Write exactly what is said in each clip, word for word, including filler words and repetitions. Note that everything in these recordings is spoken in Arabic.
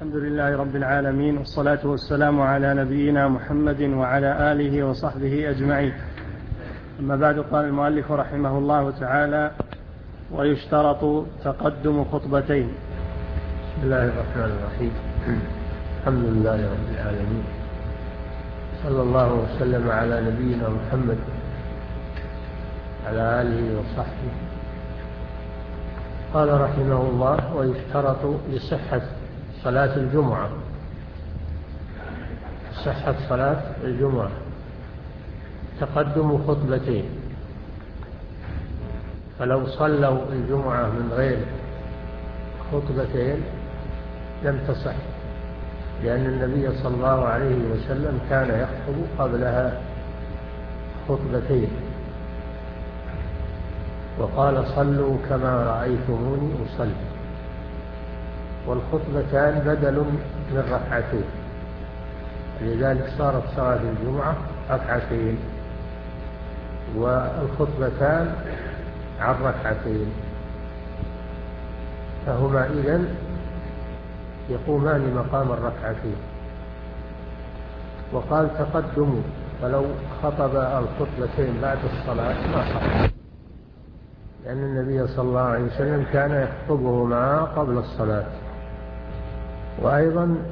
الحمد لله رب العالمين، والصلاة والسلام على نبينا محمد وعلى آله وصحبه أجمعين. أما بعد، قال المؤلف رحمه الله تعالى: ويشترط تقدم خطبتين. بسم الله الرحمن الرحيم. الحمد لله رب العالمين، صلى الله وسلم على نبينا محمد على آله وصحبه. قال رحمه الله: ويشترط لصحة صلاة الجمعة صحة صلاة الجمعة تقدم خطبتين، فلو صلوا الجمعة من غير خطبتين لم تصح، لأن النبي صلى الله عليه وسلم كان يخطب قبلها خطبتين، وقال: صلوا كما رأيتموني أصلي. والخطبتان بدل من ركعتين، لذلك صارت صلاة الجمعة ركعتين والخطبتان عن ركعتين، فهما إذن يقومان مقام الركعتين. وقال: تقدموا، فلو خطب الخطبتين بعد الصلاة ما صح، لأن النبي صلى الله عليه وسلم كان يخطبهما قبل الصلاة. وأيضا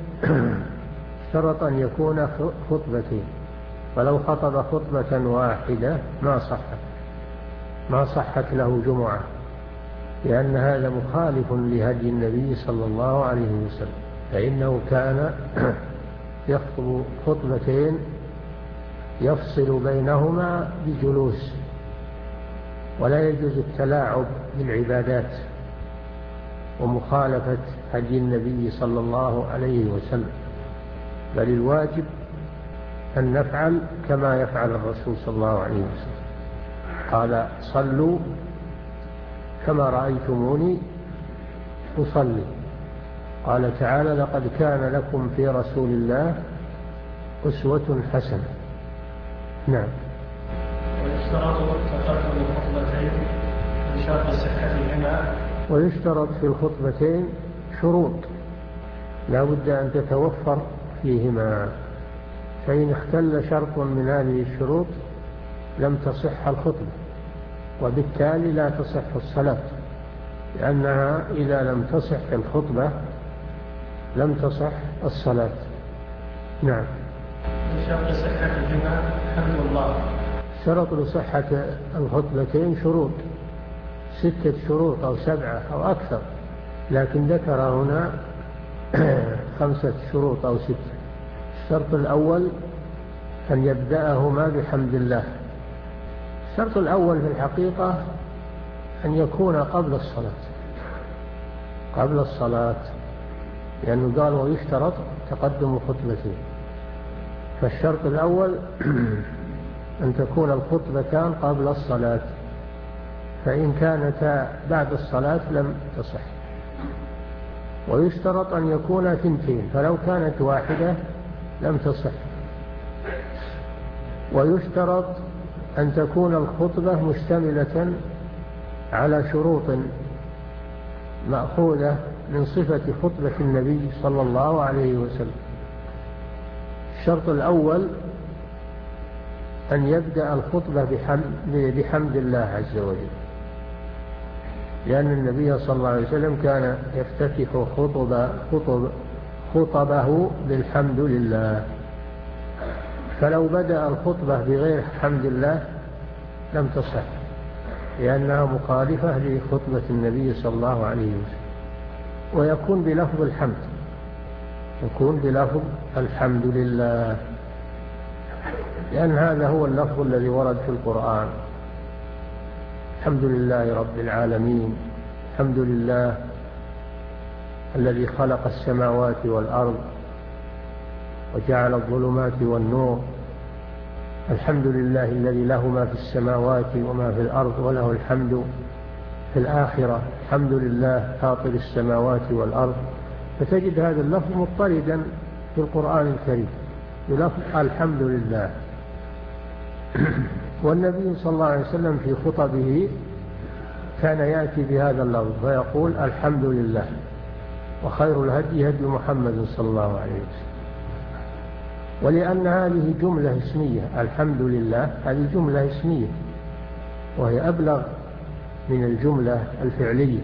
شرط أن يكون خطبتين، فلو خطب خطبة واحدة ما صحت ما صحت له جمعة، لأن هذا مخالف لهدي النبي صلى الله عليه وسلم، فإنه كان يخطب خطبتين يفصل بينهما بجلوس، ولا يجوز التلاعب بالعبادات ومخالفة هدي النبي صلى الله عليه وسلم، بل الواجب أن نفعل كما يفعل الرسول صلى الله عليه وسلم. قال: صلوا كما رأيتموني أصلي. قال تعالى: لقد كان لكم في رسول الله أسوة حسنة. نعم. ويشترط تقدم الخطبتين بشرط صحتهما. ويشترط في الخطبتين شروط لا بد أن تتوفر فيهما، فإن اختل شرط من هذه الشروط لم تصح الخطبة، وبالتالي لا تصح الصلاة، لأنها إذا لم تصح الخطبة لم تصح الصلاة. نعم. شرط صحتهما حمد الله. شرط لصحة الخطبتين شروط، ستة شروط أو سبعة أو أكثر، لكن ذكر هنا خمسة شروط أو ستة. الشرط الأول أن يبدأهما بحمد الله. الشرط الأول في الحقيقة أن يكون قبل الصلاة قبل الصلاة لأنه قال: ويشترط تقدم خطبتين. فالشرط الأول أن تكون الخطبتان قبل الصلاة، فإن كانتا بعد الصلاة لم تصح. ويشترط أن يكون ثنتين، فلو كانت واحدة لم تصح. ويشترط أن تكون الخطبة مشتملة على شروط مأخوذة من صفة خطبة النبي صلى الله عليه وسلم. الشرط الأول أن يبدأ الخطبة بحمد, بحمد الله عز وجل، لأن النبي صلى الله عليه وسلم كان يفتتح خطب خطب خطبه بالحمد لله، فلو بدأ الخطبة بغير حمد الله لم تصح، لأنها مخالفة لخطبة النبي صلى الله عليه وسلم. ويكون بلفظ الحمد يكون بلفظ الحمد لله، لأن هذا هو اللفظ الذي ورد في القرآن: الحمد لله رب العالمين، الحمد لله الذي خلق السماوات والأرض وجعل الظلمات والنور، الحمد لله الذي له ما في السماوات وما في الأرض وله الحمد في الآخرة، الحمد لله فاطر السماوات والأرض. فتجد هذا اللفظ مضطردا في القرآن الكريم بلفظ الحمد لله. والنبي صلى الله عليه وسلم في خطبه كان يأتي بهذا اللفظ فيقول: الحمد لله. وخير الهدي هدي محمد صلى الله عليه وسلم. ولأن هذه جملة اسمية، الحمد لله هذه جملة اسمية وهي أبلغ من الجملة الفعلية.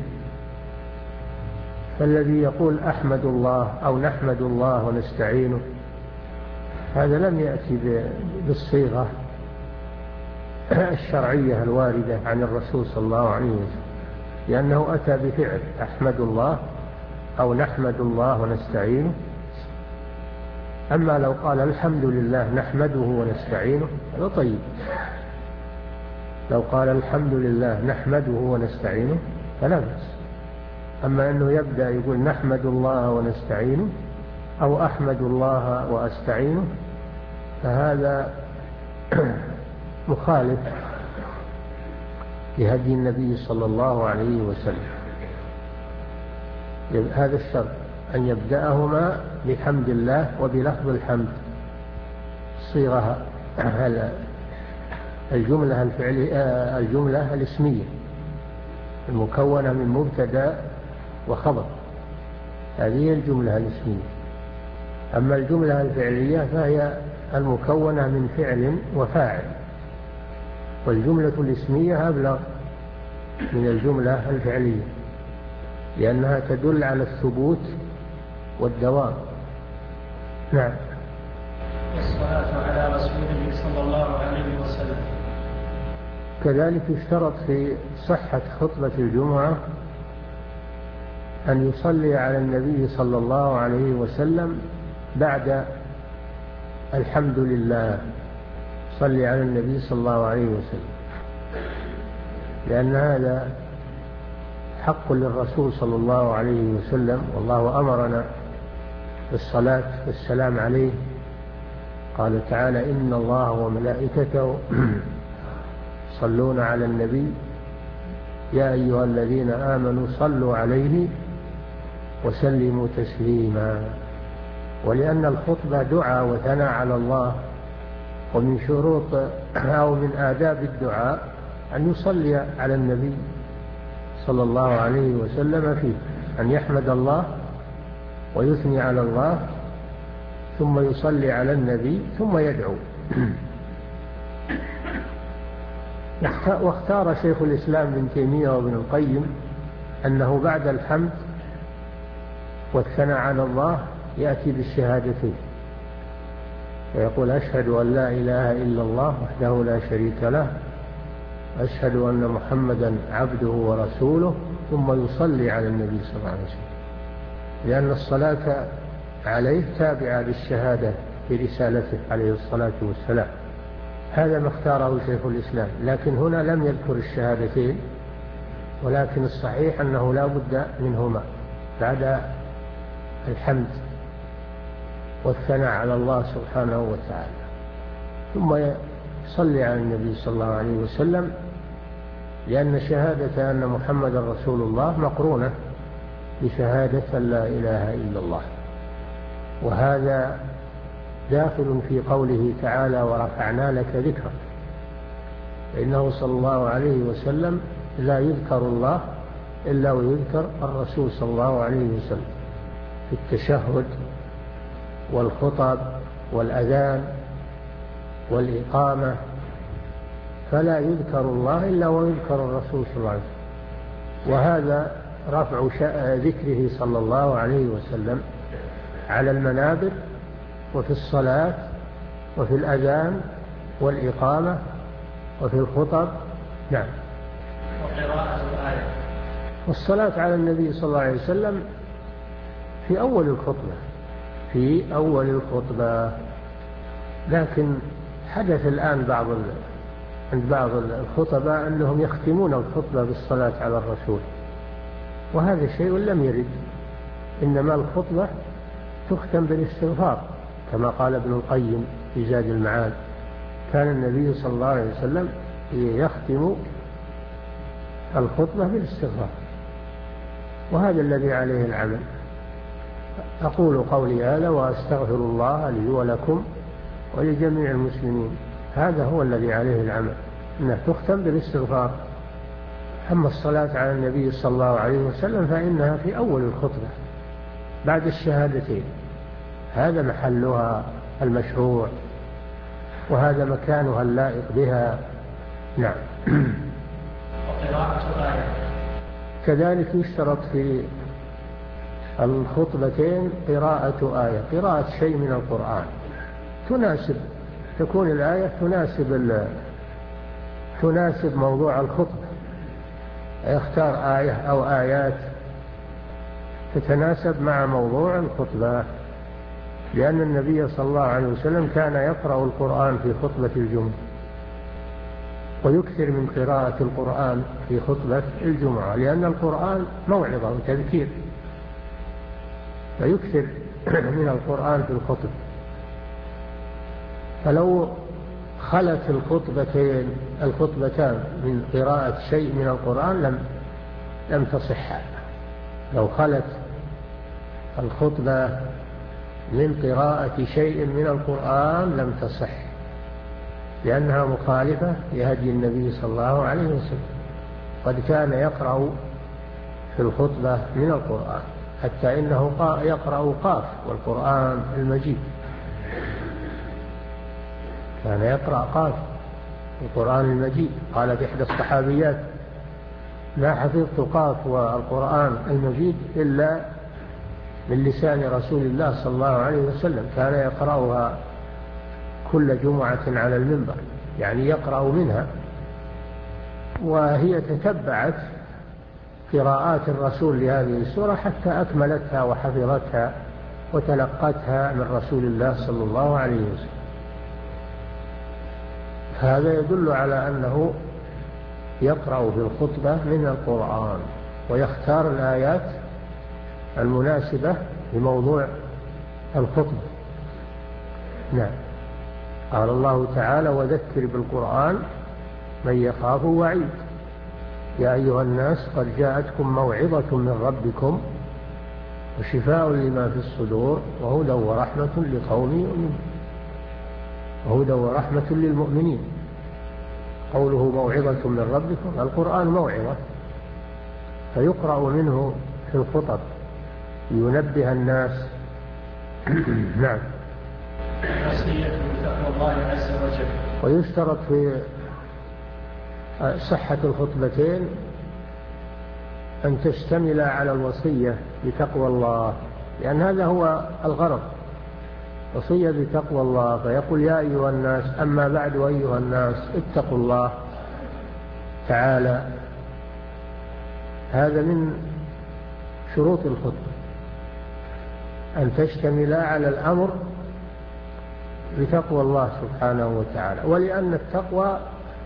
فالذي يقول أحمد الله أو نحمد الله ونستعينه هذا لم يأتي بالصيغة الشرعية الواردة عن الرسول صلى الله عليه وسلم، لأنه أتى بفعل أحمد الله أو نحمد الله ونستعينه. أما لو قال الحمد لله نحمده ونستعينه هذا طيب، لو قال الحمد لله نحمده ونستعينه فلا بأس. أما أنه يبدأ يقول نحمد الله ونستعينه أو أحمد الله وأستعينه فهذا مخالف لهدي النبي صلى الله عليه وسلم. هذا الشرط أن يبدأهما بحمد الله وبلفظ الحمد، صيغة الجملة الفعلية الجملة الاسمية المكونة من مبتدأ وخبر، هذه الجملة الاسمية. أما الجملة الفعلية فهي المكونة من فعل وفاعل، والجملة الاسمية أبلغ من الجملة الفعلية لأنها تدل على الثبوت والدوام. نعم. والصلاة على رسوله صلى الله عليه وسلم. كذلك يشترط في صحة خطبة الجمعة أن يصلي على النبي صلى الله عليه وسلم بعد الحمد لله، صلي على النبي صلى الله عليه وسلم، لأن هذا حق للرسول صلى الله عليه وسلم، والله أمرنا بالصلاة والسلام عليه. قال تعالى إن الله وملائكته صلون على النبي يا أيها الذين آمنوا صلوا عليه وسلموا تسليما. ولأن الخطبة دعاء وثناء على الله، ومن شروط أو من آداب الدعاء أن يصلي على النبي صلى الله عليه وسلم فيه، أن يحمد الله ويثني على الله ثم يصلي على النبي ثم يدعو. واختار شيخ الإسلام ابن تيمية وابن القيم أنه بعد الحمد والثناء على الله يأتي بالشهادتين، ويقول أشهد أن لا إله إلا الله وحده لا شريك له، أشهد أن محمدا عبده ورسوله، ثم يصلي على النبي صلى الله عليه وسلم، لأن الصلاة عليه تابعة للشهادة برسالته عليه الصلاة والسلام. هذا ما اختاره شيخ الإسلام، لكن هنا لم يذكر الشهادتين، ولكن الصحيح أنه لا بد منهما بعد الحمد والثناء على الله سبحانه وتعالى، ثم يصلي على النبي صلى الله عليه وسلم، لأن شهادة أن محمد رسول الله مقرونة بشهادة لا إله إلا الله. وهذا داخل في قوله تعالى ورفعنا لك ذكرك، فإنه صلى الله عليه وسلم لا يذكر الله إلا ويذكر الرسول صلى الله عليه وسلم في التشهد والخطب والأذان والإقامة، فلا يذكر الله إلا ويذكر الرسول صلى الله عليه وسلم. وهذا رفع ذكره صلى الله عليه وسلم على المنابر وفي الصلاة وفي الأذان والإقامة وفي الخطب. نعم. وقراءة الآية. والصلاة على النبي صلى الله عليه وسلم في أول الخطبة في أول الخطبة لكن حدث الآن بعض عند بعض الخطباء أنهم يختمون الخطبة بالصلاة على الرسول، وهذا شيء لم يرد، إنما الخطبة تختم بالاستغفار كما قال ابن القيم في زاد المعاد، كان النبي صلى الله عليه وسلم يختم الخطبة بالاستغفار، وهذا الذي عليه العمل. أقول قولي هذا وأستغفر الله لي ولكم ولجميع المسلمين، هذا هو الذي عليه العمل، أنها تختم بالاستغفار. أما الصلاة على النبي صلى الله عليه وسلم فإنها في أول الخطبة بعد الشهادتين، هذا محلها المشروع وهذا مكانها اللائق بها. نعم. وقراءة آية كذلك يشترط في الخطبتين قراءة آية، قراءة شيء من القرآن تناسب، تكون الآية تناسب تناسب موضوع الخطبة، يختار آية أو آيات تتناسب مع موضوع الخطبة، لأن النبي صلى الله عليه وسلم كان يقرأ القرآن في خطبة الجمعة، ويكثر من قراءة القرآن في خطبة الجمعة، لأن القرآن موعظة وتذكير، فيكثر من القرآن في الخطب. فلو خلت الخطبتين الخطبتان من قراءة شيء من القرآن لم لم تصح. لو خلت الخطبة من قراءة شيء من القرآن لم تصح، لأنها مخالفة لهدي النبي صلى الله عليه وسلم. قد كان يقرأ في الخطبة من القرآن، حتى إنه يقرأ قاف والقرآن المجيد، كان يقرأ قاف القرآن المجيد. قال في إحدى الصحابيات: ما حفظت قاف والقرآن المجيد إلا من لسان رسول الله صلى الله عليه وسلم، كان يقرأها كل جمعة على المنبر، يعني يقرأ منها. وهي تتبعت قراءات الرسول لهذه السورة حتى أكملتها وحفظتها وتلقتها من رسول الله صلى الله عليه وسلم. هذا يدل على أنه يقرأ في الخطبة من القرآن ويختار الآيات المناسبة لموضوع الخطبة. نعم. قال الله تعالى: وذكر بالقرآن من يخاف وعيد، يا أيها الناس قد جاءتكم موعظة من ربكم وشفاء لما في الصدور وهدى ورحمة لقوم يؤمنون. وهدى ورحمة للمؤمنين. قوله موعظة من ربكم، القرآن موعظة، فيقرأ منه في الخطب لينبه الناس. نعم. وصية بتقوى الله عز وجل. ويشترط في صحة الخطبتين أن تشتمل على الوصية بتقوى الله، لأن هذا هو الغرض، وصية بتقوى الله. فيقول: يا أيها الناس، أما بعد أيها الناس اتقوا الله تعالى. هذا من شروط الخطبة، أن تشتمل على الأمر بتقوى الله سبحانه وتعالى. ولأن التقوى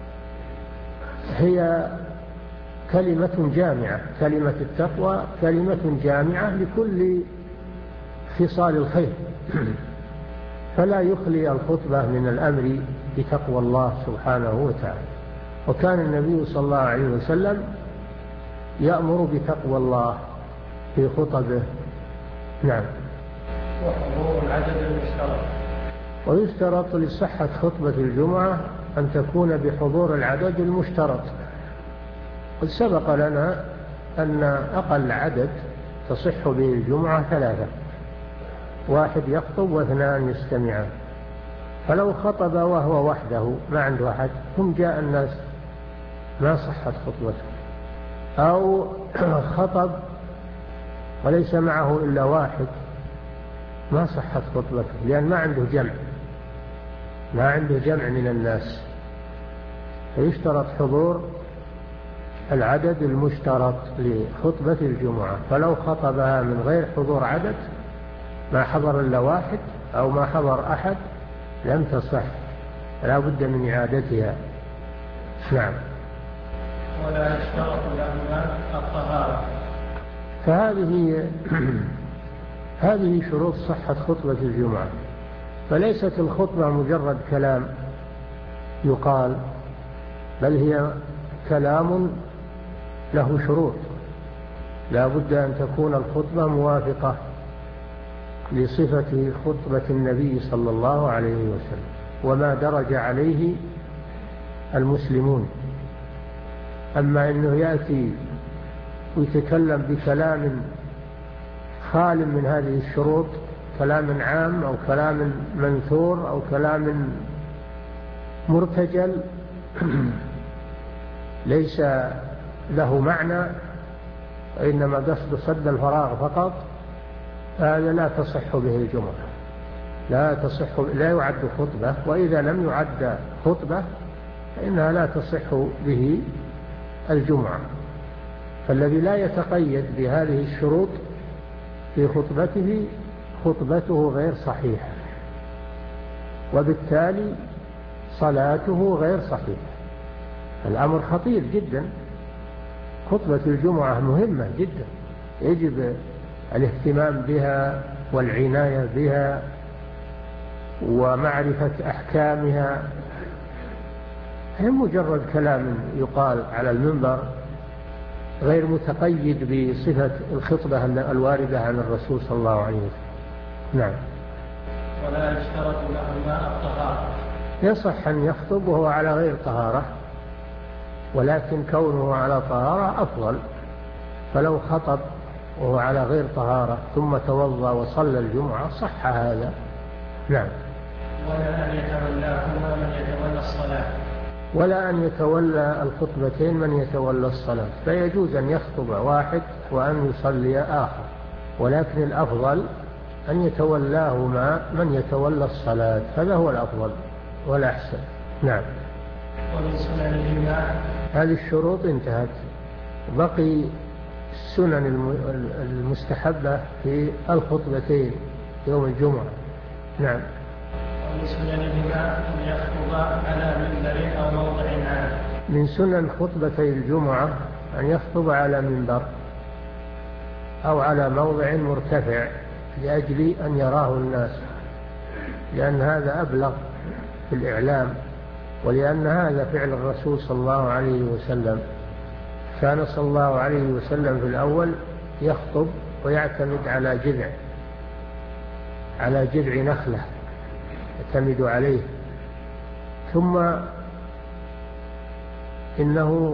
هي كلمة جامعة، كلمة التقوى كلمة جامعة لكل خصال الخير، فلا يخلي الخطبة من الأمر بتقوى الله سبحانه وتعالى. وكان النبي صلى الله عليه وسلم يأمر بتقوى الله في خطبه. نعم. وحضور العدد المشترك. ويشترط لصحة خطبة الجمعة أن تكون بحضور العدد المشترط. قد سبق لنا أن أقل عدد تصح به الجمعة ثلاثة، واحد يخطب واثنان يستمعان. فلو خطب وهو وحده ما عنده أحد ثم جاء الناس ما صحت خطبته، أو خطب وليس معه إلا واحد ما صحت خطبته، لأن ما عنده جمع ما عنده جمع من الناس. فيشترط حضور العدد المشترط لخطبة الجمعة. فلو خطبها من غير حضور عدد، ما حضر إلا واحد أو ما حضر أحد، لم تصح، لا بد من إعادتها. نعم. ولا يشترط لهما الطهارة. فهذه هذه شروط صحة خطبة الجمعة. فليست الخطبة مجرد كلام يقال، بل هي كلام له شروط. لا بد أن تكون الخطبة موافقة لصفة خطبة النبي صلى الله عليه وسلم وما درج عليه المسلمون. أما أنه يأتي ويتكلم بكلام خال من هذه الشروط، كلام عام أو كلام منثور أو كلام مرتجل ليس له معنى وإنما قصد صد الفراغ فقط، هذا لا تصح به الجمعة، لا تصح، لا يعد خطبة، وإذا لم يعد خطبة فإنها لا تصح به الجمعة. فالذي لا يتقيد بهذه الشروط في خطبته خطبته غير صحيحة، وبالتالي صلاته غير صحيحة. الأمر خطير جدا، خطبة الجمعة مهمة جدا، يجب الاهتمام بها والعناية بها ومعرفة أحكامها، هي مجرد كلام يقال على المنبر غير متقيد بصفة الخطبة الواردة عن الرسول صلى الله عليه وسلم. نعم. ولا يشترط له ماء الطهارة. يصح أن يخطب وهو على غير طهارة، ولكن كونه على طهارة أفضل، فلو خطب وهو على غير طهارة ثم توضأ وصلى الجمعة صح هذا. نعم. ولا أن يتولاهما من يتولى الصلاة. ولا أن يتولى الخطبتين من يتولى الصلاة، فيجوز أن يخطب واحد وأن يصلي آخر، ولكن الأفضل أن يتولاهما من يتولى الصلاة، هذا هو الأفضل والأحسن. نعم. ومن سننهما. هذه الشروط انتهت، بقي السنن المستحبة في الخطبتين يوم الجمعة. نعم. ومن سننهما أن يخطب على منبر أو موضع عام. من سنن خطبتي الجمعة أن يخطب على منبر أو على موضع مرتفع لأجل أن يراه الناس، لأن هذا أبلغ في الإعلام، ولأن هذا فعل الرسول صلى الله عليه وسلم. كان صلى الله عليه وسلم في الأول يخطب ويعتمد على جذع على جذع نخلة يعتمد عليه، ثم إنه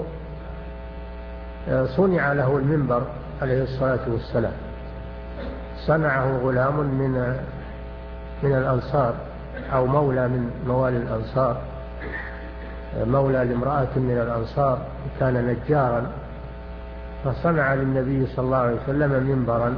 صنع له المنبر عليه الصلاة والسلام، صنعه غلام من من الأنصار أو مولى من موالي الأنصار، مولى لامرأة من الأنصار كان نجارا، فصنع للنبي صلى الله عليه وسلم منبرا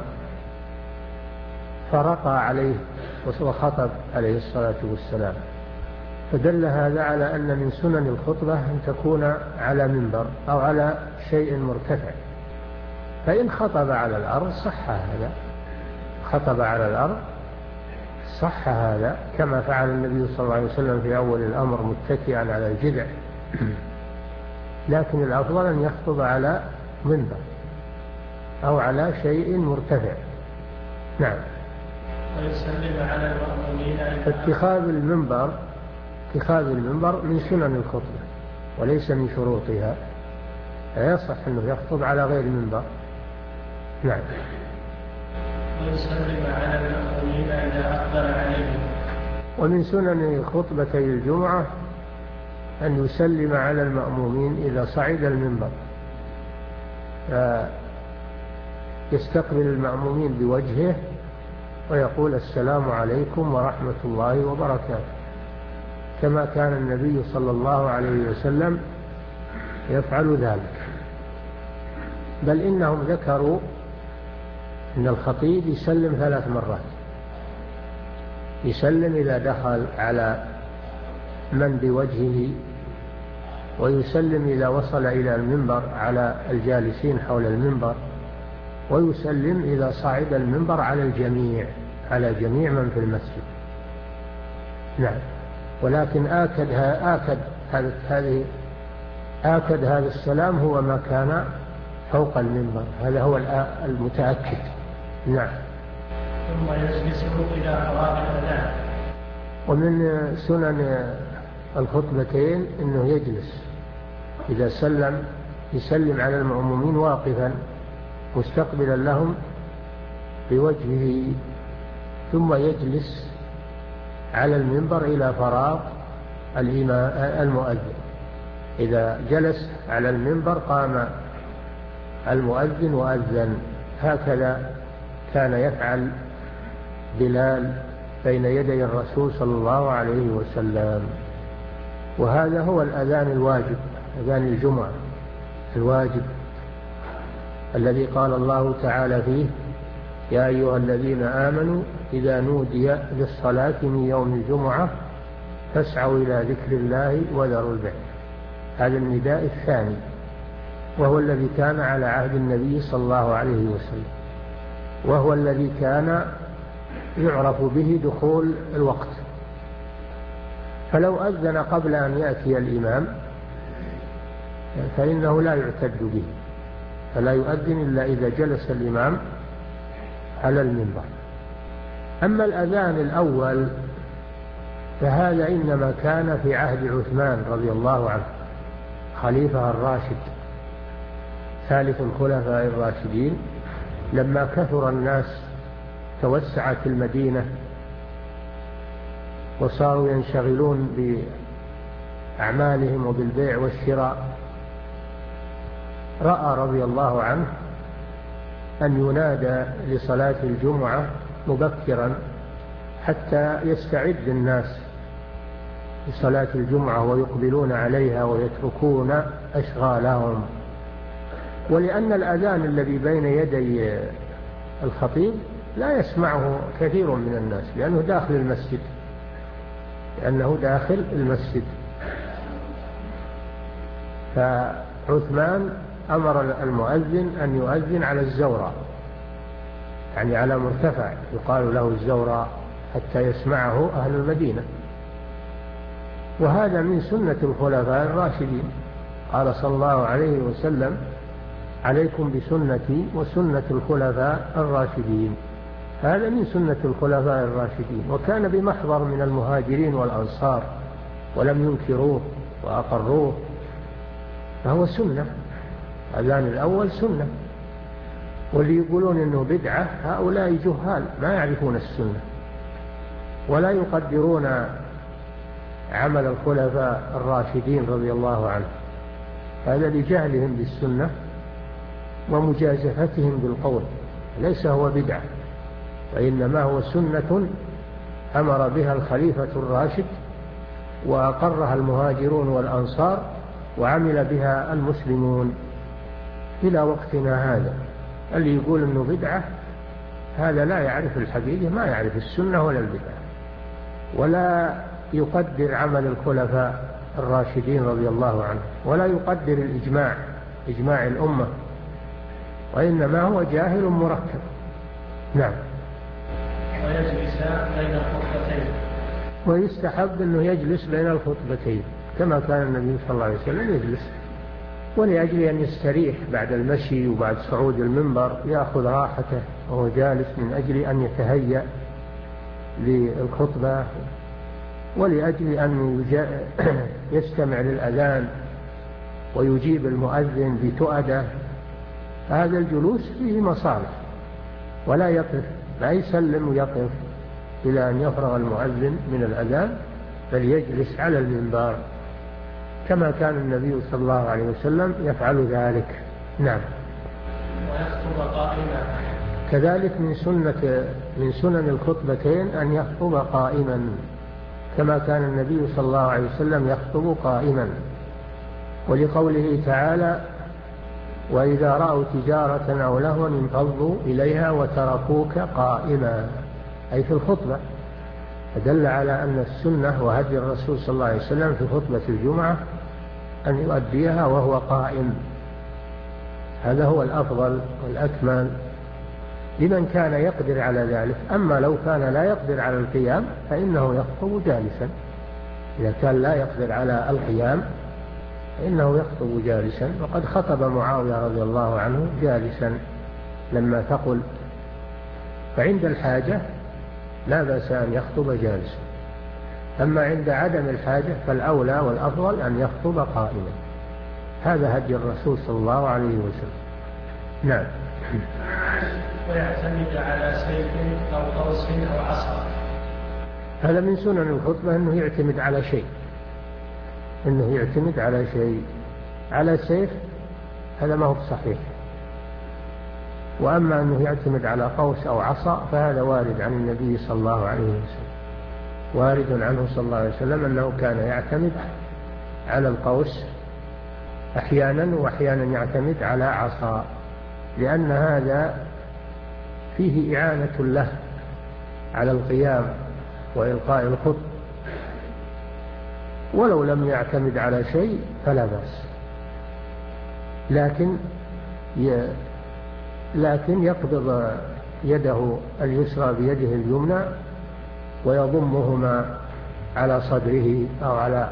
فرقى عليه وخطب عليه الصلاة والسلام. فدل هذا على أن من سنن الخطبة أن تكون على منبر أو على شيء مرتفع، فإن خطب على الأرض صح هذا، خطب على الأرض صح هذا، كما فعل النبي صلى الله عليه وسلم في أول الأمر متكئا على الجذع، لكن الأفضل أن يخطب على منبر أو على شيء مرتفع. نعم. ويسلم على المأمومين. اتخاذ المنبر اتخاذ المنبر من سنن الخطبة وليس من شروطها، لا يصح أنه يخطب على غير منبر. نعم. ويسلم على المأمومين إذا أقبل عليهم. ومن سنن خطبتي الجمعة أن يسلم على المأمومين إذا صعد المنبر، يستقبل المأمومين بوجهه ويقول السلام عليكم ورحمة الله وبركاته، كما كان النبي صلى الله عليه وسلم يفعل ذلك. بل إنهم ذكروا أن الخطيب يسلم ثلاث مرات، يسلم إذا دخل على من بوجهه، ويسلم إذا وصل إلى المنبر على الجالسين حول المنبر، ويسلم إذا صعد المنبر على الجميع على جميع من في المسجد. نعم. ولكن آكد آكد هذه آكد هذا السلام هو ما كان فوق المنبر، هذا هو المتأكد. نعم. ثم يجلس إلى فراغ الأذان. ومن سنن الخطبتين أنه يجلس إذا سلم، يسلم على المأمومين واقفا مستقبلا لهم بوجهه، ثم يجلس على المنبر إلى فراغ المؤذن. إذا جلس على المنبر قام المؤذن وأذن، هكذا كان يفعل بلال بين يدي الرسول صلى الله عليه وسلم. وهذا هو الأذان الواجب، أذان الجمعة الواجب الذي قال الله تعالى فيه: يا أيها الذين آمنوا إذا نودي للصلاة من يوم الجمعة فاسعوا إلى ذكر الله وذروا البيع. هذا النداء الثاني، وهو الذي كان على عهد النبي صلى الله عليه وسلم، وهو الذي كان يعرف به دخول الوقت. فلو أذن قبل أن يأتي الإمام فإنه لا يعتد به، فلا يؤذن إلا إذا جلس الإمام على المنبر. أما الأذان الأول فهذا إنما كان في عهد عثمان رضي الله عنه خليفة الراشد ثالث الخلفاء الراشدين، لما كثر الناس توسعت المدينة وصاروا ينشغلون بأعمالهم وبالبيع والشراء، رأى رضي الله عنه أن ينادى لصلاة الجمعة مبكرا حتى يستعد الناس لصلاة الجمعة ويقبلون عليها ويتركون أشغالهم. ولأن الأذان الذي بين يدي الخطيب لا يسمعه كثير من الناس لأنه داخل المسجد لأنه داخل المسجد فعثمان أمر المؤذن أن يؤذن على الزورة، يعني على مرتفع يقال له الزورة، حتى يسمعه أهل المدينة. وهذا من سنة الخلفاء الراشدين. قال صلى الله عليه وسلم: عليكم بسنتي وسنة الخلفاء الراشدين. هذا من سنة الخلفاء الراشدين، وكان بمحضر من المهاجرين والأنصار ولم ينكروه وأقروه، فهو سنة. الأذان الأول سنة. واللي يقولون إنه بدعة هؤلاء جهال ما يعرفون السنة ولا يقدرون عمل الخلفاء الراشدين رضي الله عنهم. هذا لجهلهم بالسنة ومجازفتهم بالقول، ليس هو بدعة، وإنما هو سنة أمر بها الخليفة الراشد وأقرها المهاجرون والأنصار وعمل بها المسلمون إلى وقتنا هذا. اللي يقول إنه بدعة هذا لا يعرف الحقيقة، ما يعرف السنة ولا البدعة، ولا يقدر عمل الخلفاء الراشدين رضي الله عنهم، ولا يقدر الإجماع إجماع الأمة، وإنما هو جاهل مركب. نعم. ويجلس بين الخطبتين. ويستحب أنه يجلس بين الخطبتين كما كان النبي صلى الله عليه وسلم يجلس، ولأجل أن يستريح بعد المشي وبعد صعود المنبر يأخذ راحته وهو جالس من أجل أن يتهيأ للخطبة، ولأجل أن يستمع للأذان ويجيب المؤذن بتؤدة. هذا الجلوس فيه مصالح، ولا يقف، لا يسلم ويقف إلى أن يفرغ المؤذن من الأذان، بل يجلس على المنبر كما كان النبي صلى الله عليه وسلم يفعل ذلك. نعم. ويخطب قائما. كذلك من سنة من سنن الخطبتين أن يخطب قائما كما كان النبي صلى الله عليه وسلم يخطب قائما، ولقوله تعالى: وإذا رأوا تجارة أو لهوا انفضوا إليها وتركوك قائما، أي في الخطبة. فدل على أن السنة وهدي الرسول صلى الله عليه وسلم في خطبة الجمعة أن يؤديها وهو قائم. هذا هو الأفضل والأكمل لمن كان يقدر على ذلك. أما لو كان لا يقدر على القيام فإنه يخطب جالسا. إذا كان لا يقدر على القيام فإنه يخطب جالسا، وقد خطب معاوية رضي الله عنه جالسا لما ثقل، فعند الحاجة لا بأس أن يخطب جالسا. أما عند عدم الحاجة فالأولى والأفضل أن يخطب قائما. هذا هدي الرسول صلى الله عليه وسلم. نعم. ويعتمد على سيف أو قوس أو عصا. هذا من سنن الخطبة أنه يعتمد على شيء أنه يعتمد على شيء. على سيف هذا ما هو صحيح، وأما أنه يعتمد على قوس أو عصا فهذا وارد عن النبي صلى الله عليه وسلم، وارد عنه صلى الله عليه وسلم أنه كان يعتمد على القوس أحيانا، وأحيانا يعتمد على عصا، لأن هذا فيه إعانة له على القيام وإلقاء الخطب، ولو لم يعتمد على شيء فلا بأس، لكن لكن يقبض يده اليسرى بيده اليمنى ويضمهما على صدره أو على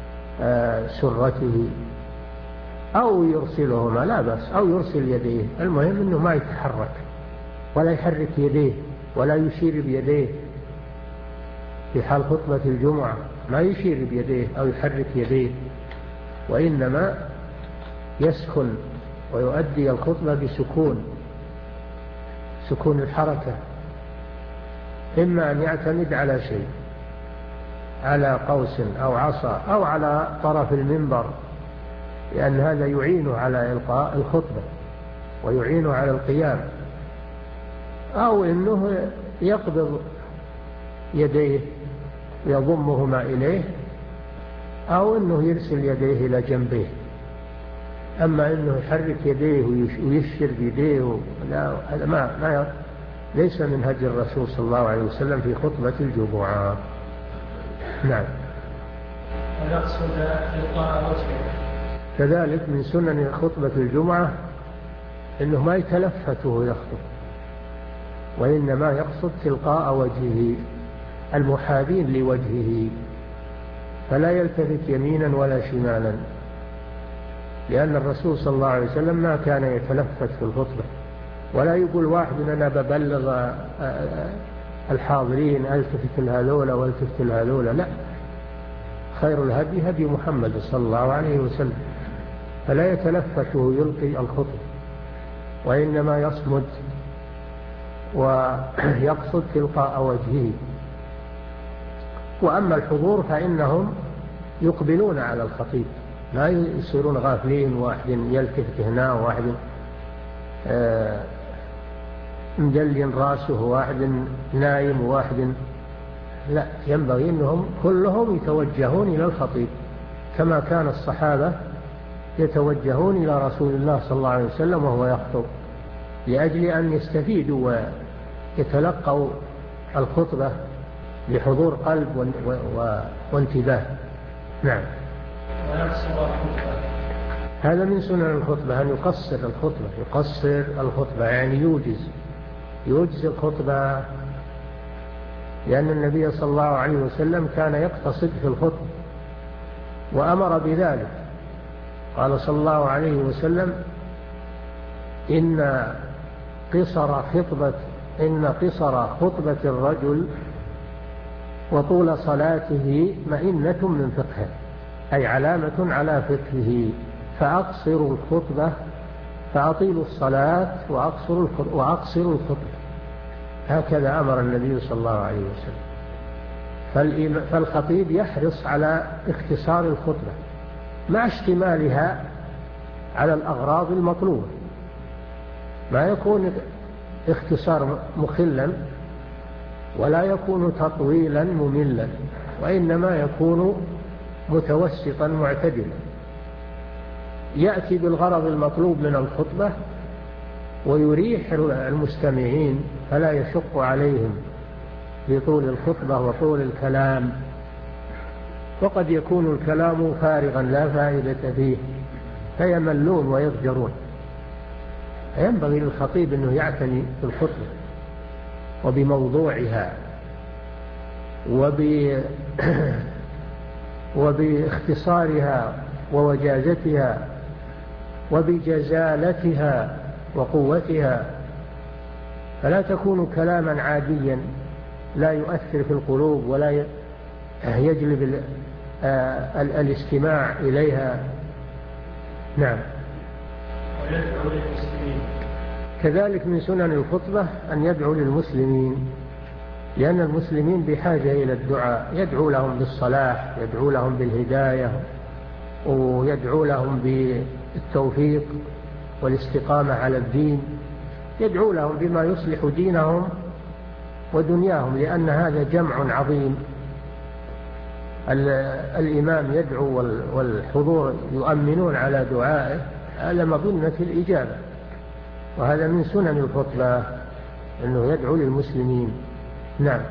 سرته أو يرسلهما، لا بأس، أو يرسل يديه، المهم أنه ما يتحرك ولا يحرك يديه ولا يشير بيديه في حال خطبة الجمعة، ما يشير بيديه أو يحرك يديه، وإنما يسكن ويؤدي الخطبة بسكون سكون الحركة، إما أن يعتمد على شيء، على قوس أو عصا أو على طرف المنبر، لأن هذا يعينه على إلقاء الخطبة ويعينه على القيام، أو إنه يقبض يديه يضمهما إليه، أو إنه يرسل يديه إلى جنبيه. أما إنه يحرك يديه ويشير بيديه، لا، هذا ما ما ليس من هدي الرسول صلى الله عليه وسلم في خطبة الجمعة. نعم. ويقصد إلقاء وجهه. كذلك من سنن خطبة الجمعة إنه ما يتلفت وهو يخطب، وإنما يقصد تلقاء وجهه المحاذين لوجهه، فلا يلتفت يمينا ولا شمالا، لأن الرسول صلى الله عليه وسلم ما كان يتلفت في الخطبة، ولا يقول واحد أنا ببلغ الحاضرين التفت لهذولا والتفت لهذولا، لا، خير الهدي هدي محمد صلى الله عليه وسلم، فلا يتلفت ويلقي الخطبة، وإنما يصمد ويقصد تلقاء وجهه. وأما الحضور فإنهم يقبلون على الخطيب، لا يصيرون غافلين، واحد يلتفت هنا وواحد مجل راسه وواحد نايم وواحد، لا، ينبغي أنهم كلهم يتوجهون إلى الخطيب كما كان الصحابة يتوجهون إلى رسول الله صلى الله عليه وسلم وهو يخطب، لأجل أن يستفيدوا ويتلقوا الخطبة بحضور قلب وانتباه. نعم. هذا من سنن الخطبة أن يقصر الخطبة، يقصر الخطبة يعني يوجز يوجز الخطبة، لأن النبي صلى الله عليه وسلم كان يقتصد في الخطبة وأمر بذلك، قال صلى الله عليه وسلم إن قصر خطبة إن قصر خطبة الرجل وطول صلاته مئنة من فقهه، أي علامة على فقهه، فأقصروا الخطبة فأطيلوا الصلاة وأقصروا وأقصروا الخطبة، هكذا أمر النبي صلى الله عليه وسلم. فالخطيب يحرص على اختصار الخطبة مع اشتمالها على الأغراض المطلوبة، ما يكون اختصار مخلا ولا يكون تطويلا مملا، وإنما يكون متوسطا معتدلا، يأتي بالغرض المطلوب من الخطبة ويريح المستمعين فلا يشق عليهم بطول الخطبة وطول الكلام، وقد يكون الكلام فارغا لا فائدة فيه فيملون ويضجرون. ينبغي للخطيب أنه يعتني بالخطبة وبموضوعها وب... وباختصارها ووجازتها وبجزالتها وقوتها، فلا تكون كلاما عاديا لا يؤثر في القلوب ولا يجلب ال... ال... الاستماع إليها. نعم. ويدعو للمسلمين. كذلك من سنن الخطبة أن يدعو للمسلمين، لأن المسلمين بحاجة إلى الدعاء، يدعو لهم بالصلاح، يدعو لهم بالهداية، ويدعو لهم بالتوفيق والاستقامة على الدين، يدعو لهم بما يصلح دينهم ودنياهم، لأن هذا جمع عظيم. الإمام يدعو والحضور يؤمنون على دعائه، هذا مظنة الإجابة، وهذا من سنن الخطبة أنه يدعو للمسلمين. نعم.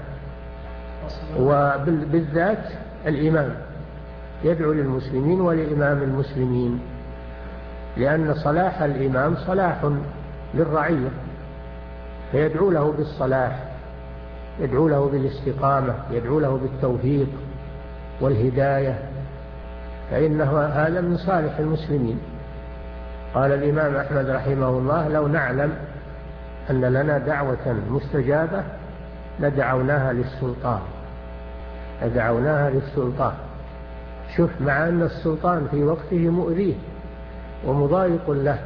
وبالذات الإمام يدعو للمسلمين ولإمام المسلمين، لأن صلاح الإمام صلاح للرعية، فيدعو له بالصلاح، يدعو له بالاستقامة، يدعو له بالتوفيق والهداية، فإنه هذا من صالح المسلمين. قال الإمام أحمد رحمه الله: لو نعلم أن لنا دعوة مستجابة لدعوناها للسلطان لدعوناها للسلطان. شوف، مع أن السلطان في وقته مؤذيه ومضايق له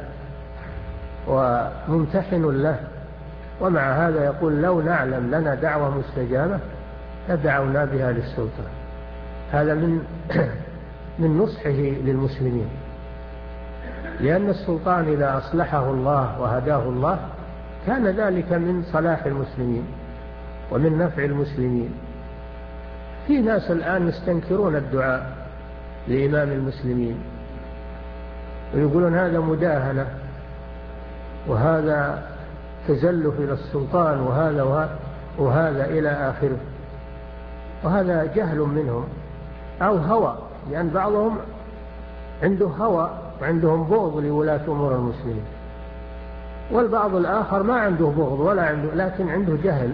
وممتحن له، ومع هذا يقول: لو نعلم لنا دعوة مستجابة لدعونا بها للسلطان. هذا من من نصحه للمسلمين، لأن السلطان إذا أصلحه الله وهداه الله كان ذلك من صلاح المسلمين ومن نفع المسلمين. في ناس الآن يستنكرون الدعاء لإمام المسلمين ويقولون هذا مداهنة وهذا تزلف إلى السلطان وهذا وهذا, وهذا إلى آخره، وهذا جهل منهم أو هوى، لأن بعضهم عنده هوى وعندهم بغض لولاة أمور المسلمين، والبعض الآخر ما عنده بغض ولا عنده، لكن عنده جهل.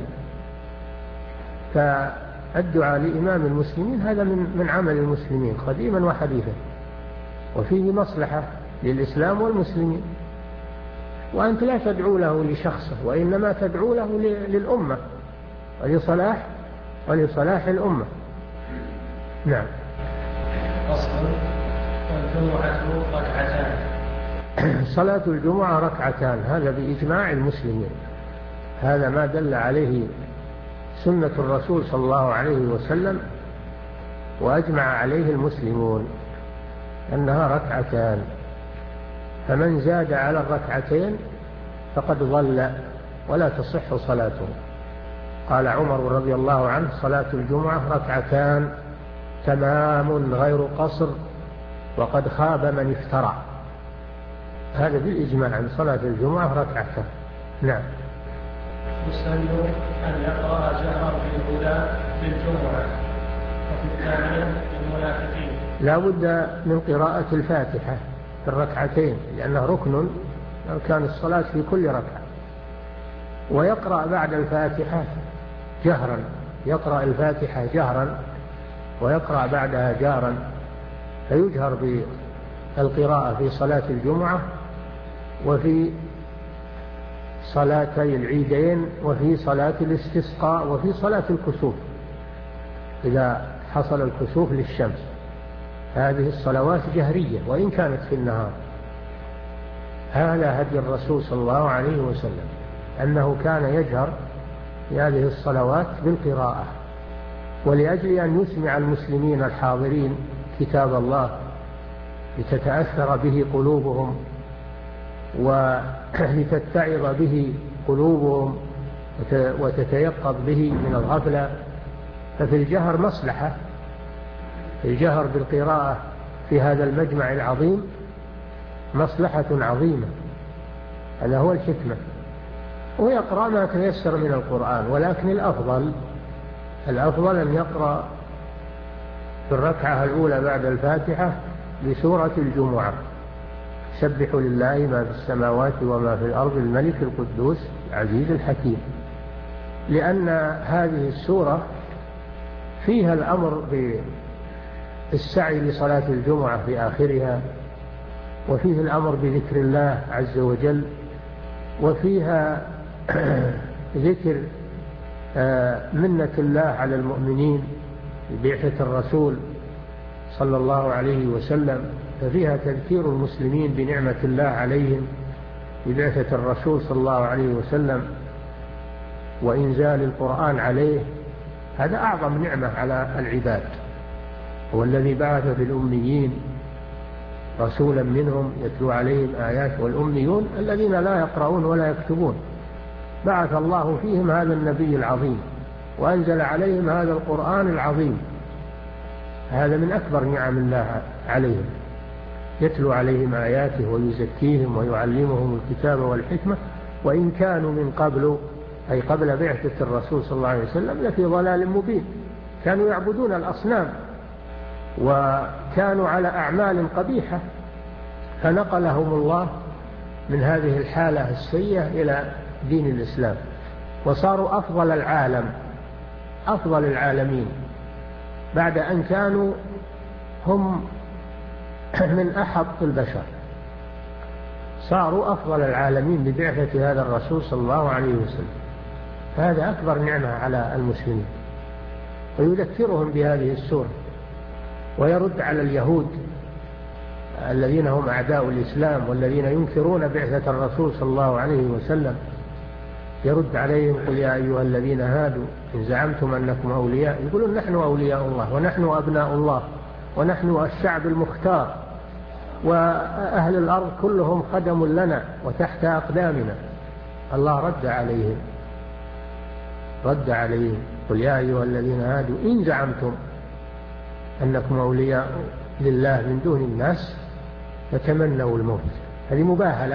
فالدعاء لإمام المسلمين هذا من من عمل المسلمين قديما وحديثا، وفيه مصلحة للإسلام والمسلمين. وأنت لا تدعو له لشخصه، وإنما تدعو له للأمة ولصلاح ولصلاح الأمة. نعم. أصل والجمعة ركعتان. صلاة الجمعة ركعتان، هذا بإجماع المسلمين، هذا ما دل عليه سنة الرسول صلى الله عليه وسلم وأجمع عليه المسلمون أنها ركعتان، فمن زاد على الركعتين فقد ضل ولا تصح صلاته. قال عمر رضي الله عنه: صلاة الجمعة ركعتان تمام غير قصر وقد خاب من افترى. هذا بالإجماع عن صلاة الجمعة ركعتان. نعم. يسن أن يقرأ جهرا في الأولى بالجمعة وفي الثانية بالمنافقين. لا بد من قراءة الفاتحة في الركعتين، لأنه ركن أركان الصلاة في كل ركعة. ويقرأ بعد الفاتحة جهرا، يقرأ الفاتحة جهرا ويقرأ بعدها جهرا، فيجهر بالقراءة في صلاة الجمعة وفي صلاتي العيدين وفي صلاة الاستسقاء وفي صلاة الكسوف إذا حصل الكسوف للشمس. هذه الصلوات جهرية وإن كانت في النهار. هذا هدي الرسول صلى الله عليه وسلم، أنه كان يجهر في هذه الصلوات بالقراءة، ولأجل أن يسمع المسلمين الحاضرين كتاب الله لتتأثر به قلوبهم ولتتعظ به قلوبهم وتتيقظ به من الغفلة. ففي الجهر مصلحة، الجهر بالقراءة في هذا المجمع العظيم مصلحة عظيمة، هذا هو الحكمة. ويقرأ ما تيسر من القرآن، ولكن الأفضل الأفضل أن يقرأ في الركعة الأولى بعد الفاتحة بسورة الجمعة: سبح لله ما في السماوات وما في الأرض الملك القدوس العزيز الحكيم، لأن هذه السورة فيها الأمر بالسعي لصلاة الجمعة في آخرها، وفيه الأمر بذكر الله عز وجل، وفيها ذكر منة الله على المؤمنين ببعثة الرسول صلى الله عليه وسلم، ففيها تذكير المسلمين بنعمة الله عليهم ببعثة الرسول صلى الله عليه وسلم وإنزال القرآن عليه. هذا أعظم نعمة على العباد، هو الذي بعث في الأميين رسولا منهم يتلو عليهم آيات، والأميون الذين لا يقرؤون ولا يكتبون، بعث الله فيهم هذا النبي العظيم وأنزل عليهم هذا القرآن العظيم. هذا من أكبر نعم الله عليهم، يتلو عليهم آياته ويزكيهم ويعلمهم الكتاب والحكمة وإن كانوا من قبل، أي قبل بعثة الرسول صلى الله عليه وسلم، لفي ضلال مبين. كانوا يعبدون الأصنام وكانوا على أعمال قبيحة، فنقلهم الله من هذه الحالة السيئة إلى دين الإسلام، وصاروا أفضل العالم، أفضل العالمين، بعد أن كانوا هم من أحط البشر. صاروا أفضل العالمين ببعثة هذا الرسول صلى الله عليه وسلم. هذا أكبر نعمة على المسلمين. ويذكرهم بهذه السورة ويرد على اليهود الذين هم أعداء الإسلام والذين ينكرون بعثة الرسول صلى الله عليه وسلم، يرد عليهم: قل يا أيها الذين هادوا إن زعمتم أنكم أولياء، يقولون نحن أولياء الله ونحن أبناء الله ونحن الشعب المختار وأهل الأرض كلهم خدم لنا وتحت أقدامنا. الله رد عليهم رد عليهم قل يا أيها الذين هادوا إن زعمتم أنكم أولياء لله من دون الناس فتمنوا الموت. هذه مباهلة،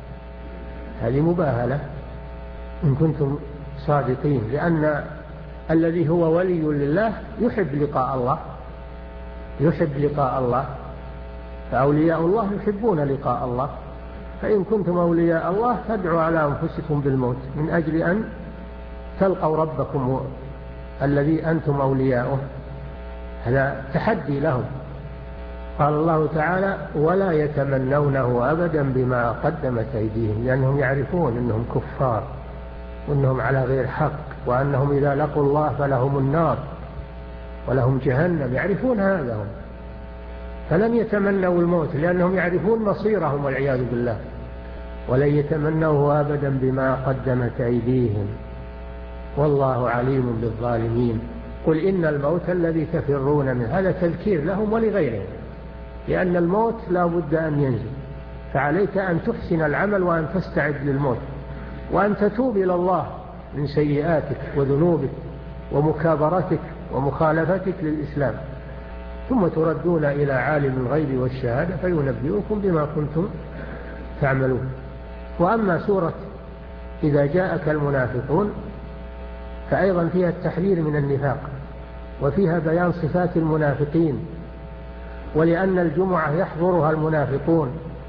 هذه مباهلة إن كنتم صادقين، لأن الذي هو ولي لله يحب لقاء الله، يحب لقاء الله، فأولياء الله يحبون لقاء الله. فإن كنتم أولياء الله فادعوا على أنفسكم بالموت من أجل أن تلقوا ربكم الذي أنتم أولياؤه. هذا تحدي لهم. قال الله تعالى: ولا يتمنونه أبدا بما قدمت أيديهم، لأنهم يعرفون أنهم كفار وأنهم على غير حق، وأنهم إذا لقوا الله فلهم النار ولهم جهنم، يعرفون هذا هم، فلم يتمنوا الموت لأنهم يعرفون مصيرهم والعياذ بالله. ولن يتمنوه أبدا بما قدمت أيديهم والله عليم بالظالمين. قل إن الموت الذي تفرون منه، هذا تذكير لهم ولغيرهم، لأن الموت لا بد أن ينزل، فعليك أن تحسن العمل وأن تستعد للموت وأن تتوب إلى الله من سيئاتك وذنوبك ومكابرتك ومخالفتك للإسلام، ثم تردون إلى عالم الغيب والشهادة فينبئكم بما كنتم تعملون. وأما سورة إذا جاءك المنافقون فأيضا فيها التحذير من النفاق وفيها بيان صفات المنافقين، ولأن الجمعة يحضرها المنافقون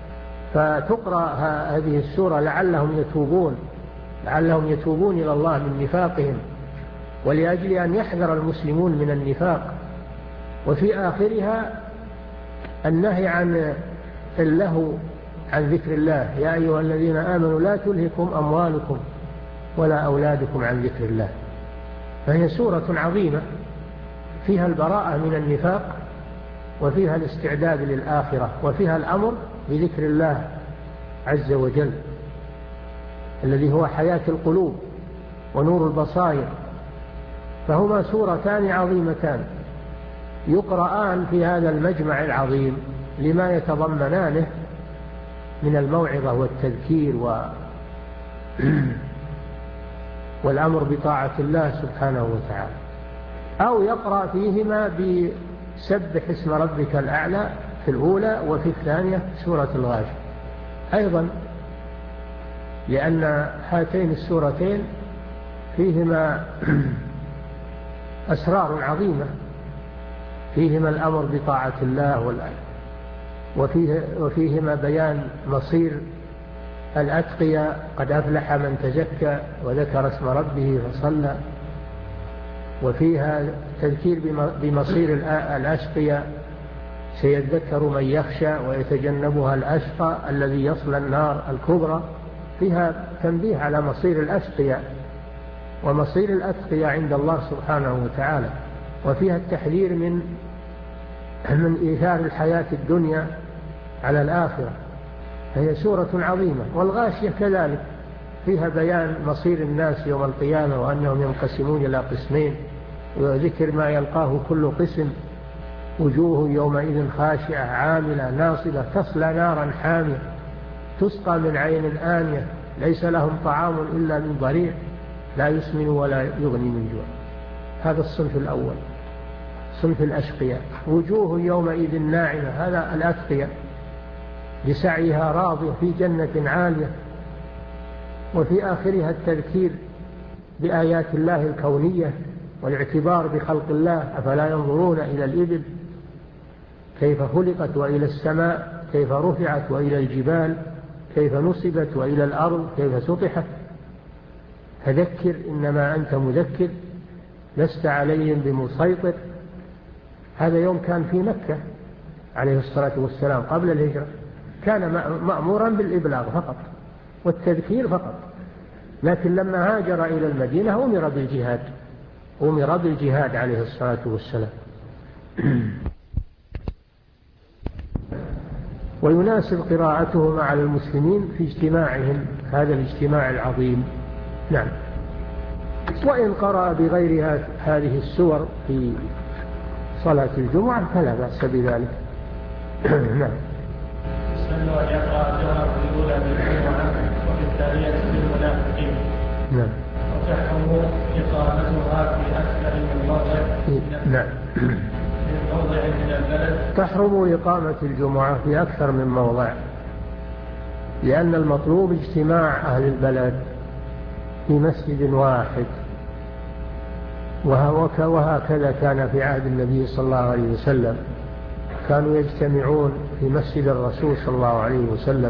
فتقرأ هذه السورة لعلهم يتوبون لعلهم يتوبون إلى الله من نفاقهم، ولأجل أن يحذر المسلمون من النفاق. وفي آخرها النهي عن اللهو عن ذكر الله: يا أيها الذين آمنوا لا تلهكم أموالكم ولا أولادكم عن ذكر الله. فهي سورة عظيمة فيها البراءة من النفاق وفيها الاستعداد للآخرة وفيها الأمر بذكر الله عز وجل الذي هو حياة القلوب ونور البصائر. فهما سورتان عظيمتان يقرآن في هذا المجمع العظيم لما يتضمنانه من الموعظة والتذكير و... والأمر بطاعة الله سبحانه وتعالى. أو يقرأ فيهما بسبح اسم ربك الأعلى في الأولى، وفي الثانية سورة الغاشية أيضا، لأن هاتين السورتين فيهما أسرار عظيمة، فيهما الأمر بطاعة الله والأمر، وفيه وفيهما بيان مصير الأتقياء: قد أفلح من تزكى وذكر اسم ربه فصلى. وفيها تذكير بمصير الأشقياء: سيذكر من يخشى ويتجنبها الأشقى الذي يصلى النار الكبرى. فيها تنبيه على مصير الأشقياء ومصير الأتقياء عند الله سبحانه وتعالى. وفيها التحذير من من إيثار الحياة الدنيا على الآخرة. فهي سورة عظيمة. والغاشية كذلك فيها بيان مصير الناس يوم القيامة وأنهم ينقسمون إلى قسمين، وذكر ما يلقاه كل قسم: وجوه يومئذ خاشعة عاملة ناصبة تصلى نارا حامية تسقى من عين آنية ليس لهم طعام إلا من ضريع لا يسمن ولا يغني من جوع. هذا الصنف الأول، صنف الأشقياء. وجوه يومئذ ناعمة، هذا الأتقياء لسعيها راضية في جنة عالية. وفي آخرها التذكير بآيات الله الكونية والاعتبار بخلق الله. أفلا ينظرون إلى الإبل كيف خلقت، وإلى السماء كيف رفعت، وإلى الجبال كيف نصبت، وإلى الأرض كيف سطحت. فذكر إنما أنت مذكر لست عليهم بمسيطر. هذا يوم كان في مكة عليه الصلاة والسلام قبل الهجرة، كان مأمورا بالإبلاغ فقط والتذكير فقط. لكن لما هاجر إلى المدينة أمر بالجهاد، أمر بالجهاد عليه الصلاة والسلام. ويناسب قراءتهما على المسلمين في اجتماعهم هذا الاجتماع العظيم. نعم. وإن قرأ بغير هذه السور في صلاة الجمعة فلا بأس بذلك. نعم. يسن أن يقرأ الجهر في الأولى بالجمعة وفي الثانية بالمنافقين. نعم. وتحرم إقامتها في أكثر من موضع. نعم. من موضع من البلد. تحرم إقامة الجمعة في أكثر من موضع، لأن المطلوب اجتماع أهل البلد في مسجد واحد. وهكذا كان في عهد النبي صلى الله عليه وسلم، كانوا يجتمعون في مسجد الرسول صلى الله عليه وسلم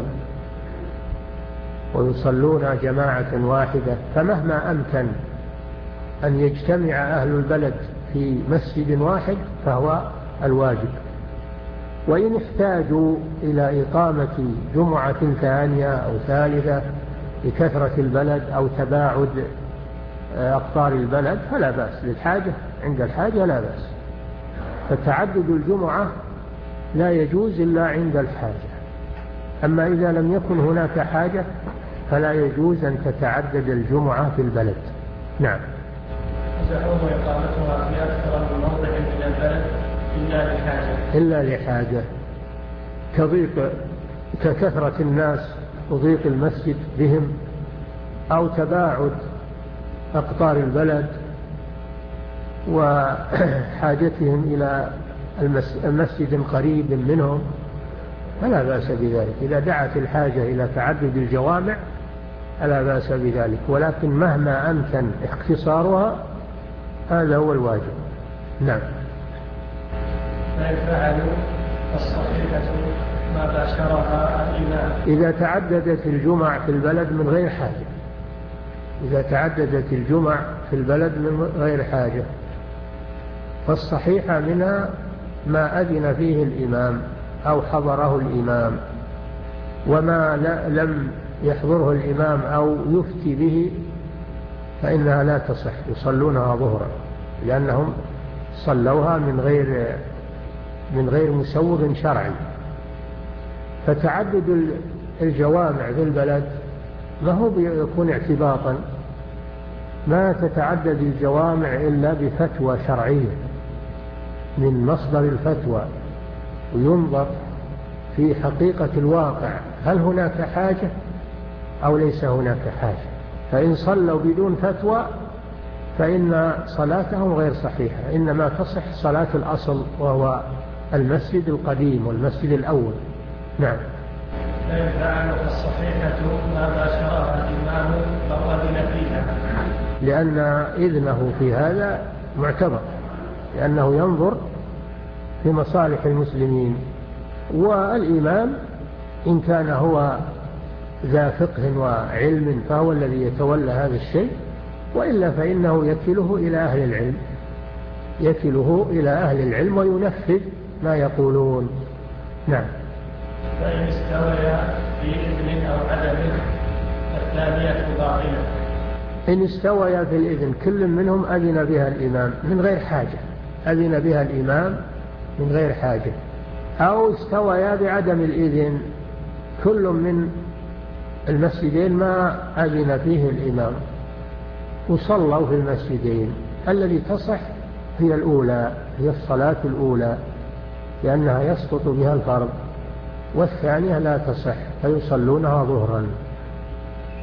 ويصلون جماعة واحدة. فمهما أمكن أن يجتمع أهل البلد في مسجد واحد فهو الواجب. وإن احتاجوا إلى إقامة جمعة ثانية أو ثالثة لكثرة البلد أو تباعد أقطار البلد فلا بأس، للحاجة عند الحاجة لا بأس. فتعدد الجمعة لا يجوز إلا عند الحاجة. أما إذا لم يكن هناك حاجة فلا يجوز أن تتعدد الجمعة في البلد. نعم. تحرم إقامتها في أكثر من موضع من البلد إلا لحاجة. إلا لحاجة كضيق، ككثرة الناس وضيق المسجد بهم، أو تباعد أقطار البلد وحاجتهم إلى المسجد قريب منهم فلا بأس بذلك. إذا دعت الحاجة إلى تعدد الجوامع فلا بأس بذلك، ولكن مهما أمكن اختصارها هذا هو الواجب. نعم. فإن فعلوا الصحيحة ما باشرها الإمام. إذا تعددت الجمع في البلد من غير حاجة، إذا تعددت الجمع في البلد من غير حاجة فالصحيحة منها ما أذن فيه الإمام أو حضره الإمام، وما لم يحضره الإمام أو يفتي به فإنها لا تصح، يصلونها ظهرا لأنهم صلوها من غير من غير مسوغ شرعي. فتعدد الجوامع في البلد ما هو بيكون اعتباطا، ما تتعدد الجوامع إلا بفتوى شرعية من مصدر الفتوى، وينظر في حقيقة الواقع هل هناك حاجة أو ليس هناك حاجة. فإن صلوا بدون فتوى فإن صلاتهم غير صحيحة، إنما تصح صلاة الأصل وهو المسجد القديم والمسجد الأول. نعم. فإن فعلوا فالصحيحة ما باشرها الإمام أو أذن فيها، لأن إذنه في هذا معتبر، لأنه ينظر في مصالح المسلمين. والإمام إن كان هو ذا فقه وعلم فهو الذي يتولى هذا الشيء، وإلا فإنه يكله إلى أهل العلم، يكله إلى أهل العلم وينفذ ما يقولون. نعم. فإن استويا في إذن أو عدم الثانية باطلة. إن استويا في الإذن كل منهم أذن بها الإمام من غير حاجة، أذن بها الإمام من غير حاجة، أو استويا بعدم الإذن، كل من المسجدين ما أذن فيه الإمام وصلوا في المسجدين. الذي تصح هي الأولى، هي الصلاة الأولى لأنها يسقط بها الفرض، والثانية لا تصح فيصلونها ظهرا.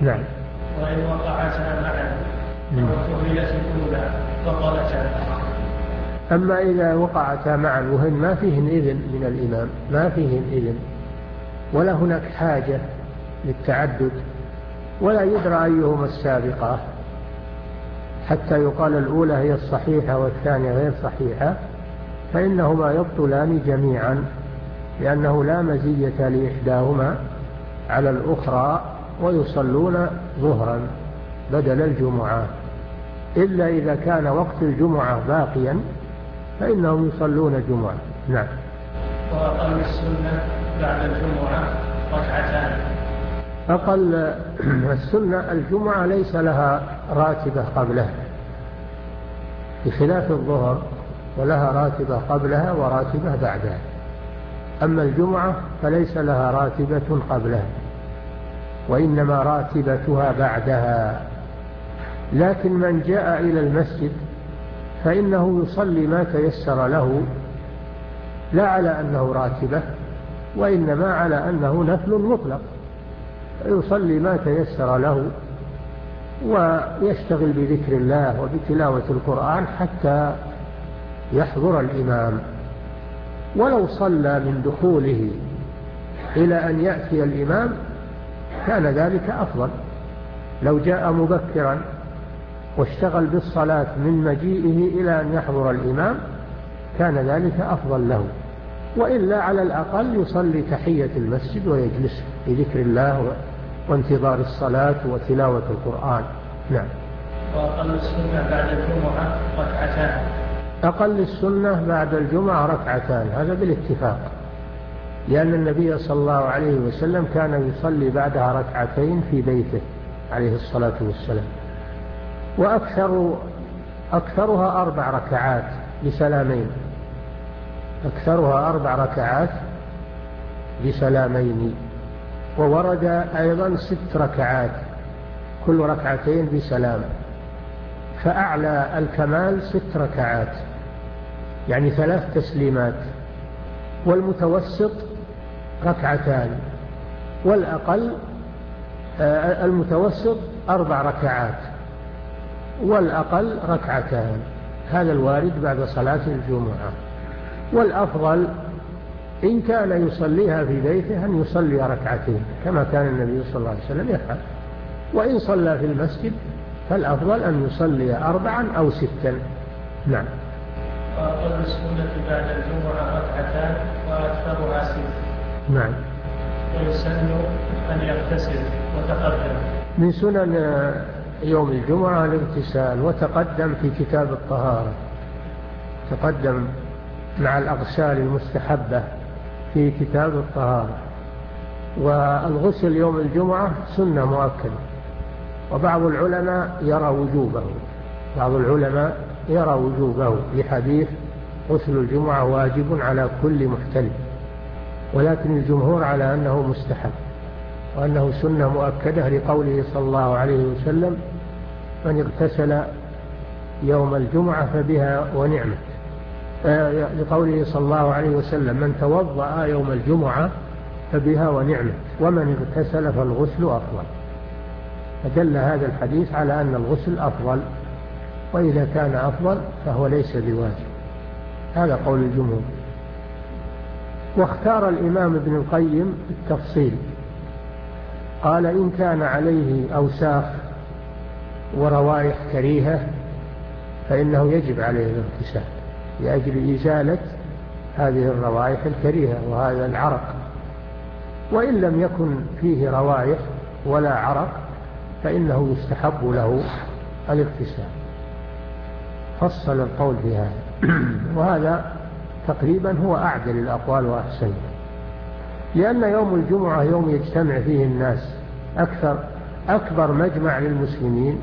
نعم. وإن وقعتا معا وكملت الأولى بطلتا. أما إذا وقعتا معا وهن ما فيهن إذن من الإمام، ما فيهن إذن ولا هناك حاجة للتعدد ولا يدرى أيهما السابقة حتى يقال الأولى هي الصحيحة والثانية غير صحيحة، فإنهما يبطلان جميعا، لأنه لا مزية لإحداهما على الأخرى، ويصلون ظهرا بدل الجمعة، إلا إذا كان وقت الجمعة باقيا فإنهم يصلون جمعة. نعم. وأقل السنة بعد الجمعة ركعتان. أقل السنة الجمعة ليس لها راتبة قبلها بخلاف الظهر، ولها راتبة قبلها وراتبة بعدها. أما الجمعة فليس لها راتبة قبلها وإنما راتبتها بعدها. لكن من جاء إلى المسجد فإنه يصلي ما تيسر له، لا على أنه راتبة وإنما على أنه نفل مطلق، يصلي ما تيسر له ويشتغل بذكر الله وبتلاوة القرآن حتى يحضر الإمام. ولو صلى من دخوله إلى أن يأتي الإمام كان ذلك أفضل. لو جاء مبكرا واشتغل بالصلاة من مجيئه إلى أن يحضر الإمام كان ذلك أفضل له، وإلا على الأقل يصلي تحية المسجد ويجلس بذكر الله وانتظار الصلاة وتلاوة القرآن. نعم. وأقل السنة بعد الجمعة ركعتان. أقل السنة بعد الجمعة ركعتان، هذا بالاتفاق، لأن النبي صلى الله عليه وسلم كان يصلي بعدها ركعتين في بيته عليه الصلاة والسلام، وأكثر أكثرها أربع ركعات بسلامين، أكثرها أربع ركعات بسلامين. وورد أيضا ست ركعات كل ركعتين بسلام، فأعلى الكمال ست ركعات يعني ثلاث تسليمات، والمتوسط ركعتان، والأقل المتوسط أربع ركعات والأقل ركعتان. هذا الوارد بعد صلاة الجمعة. والأفضل إن كان يصليها في بيته أن يصلي ركعتين كما كان النبي صلى الله عليه وسلم يفعل، وإن صلى في المسجد فالأفضل أن يصلي أربعا أو ستا. نعم. وأقل السنة بعد الجمعة ركعتان وأكثرها ست. نعم. ويسن أن يغتسل وتقدم. من سنن يوم الجمعة الاغتسال، وتقدم في كتاب الطهارة، تقدم مع الأغسال المستحبة في كتاب الطهارة. والغسل يوم الجمعة سنة مؤكدة، وبعض العلماء يرى وجوبه، بعض العلماء يرى وجوبه لحديث غسل الجمعة واجب على كل محتلم، ولكن الجمهور على أنه مستحب وأنه سنة مؤكدة لقوله صلى الله عليه وسلم: من اغتسل يوم الجمعة فبها ونعمت، لقوله صلى الله عليه وسلم: من توضأ يوم الجمعة فبها ونعمت، ومن اغتسل فالغسل أفضل. فدل هذا الحديث على أن الغسل أفضل، وإذا كان أفضل فهو ليس بواجب. هذا قول الجمهور. واختار الإمام ابن القيم التفصيل، قال: إن كان عليه أوساخ وروائح كريهة فإنه يجب عليه الاغتسال لأجل إزالة هذه الروائح الكريهة وهذا العرق. وإن لم يكن فيه روائح ولا عرق فإنه يستحب له الاغتسال. فصل القول في هذا وهذا تقريبا هو أعدل الأقوال وأحسن، لأن يوم الجمعة يوم يجتمع فيه الناس، أكثر أكبر مجمع للمسلمين،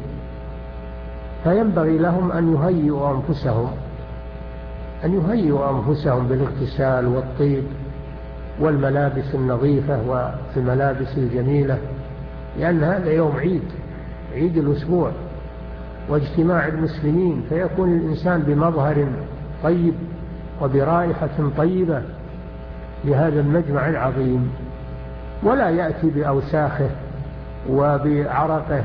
فينبغي لهم أن يهيئوا أنفسهم أن يهيئوا أنفسهم بالاغتسال والطيب والملابس النظيفة والملابس الجميلة، لأن هذا يوم عيد، عيد الأسبوع واجتماع المسلمين، فيكون الإنسان بمظهر طيب وبرائحة طيبة لهذا المجمع العظيم، ولا يأتي بأوساخه وبعرقه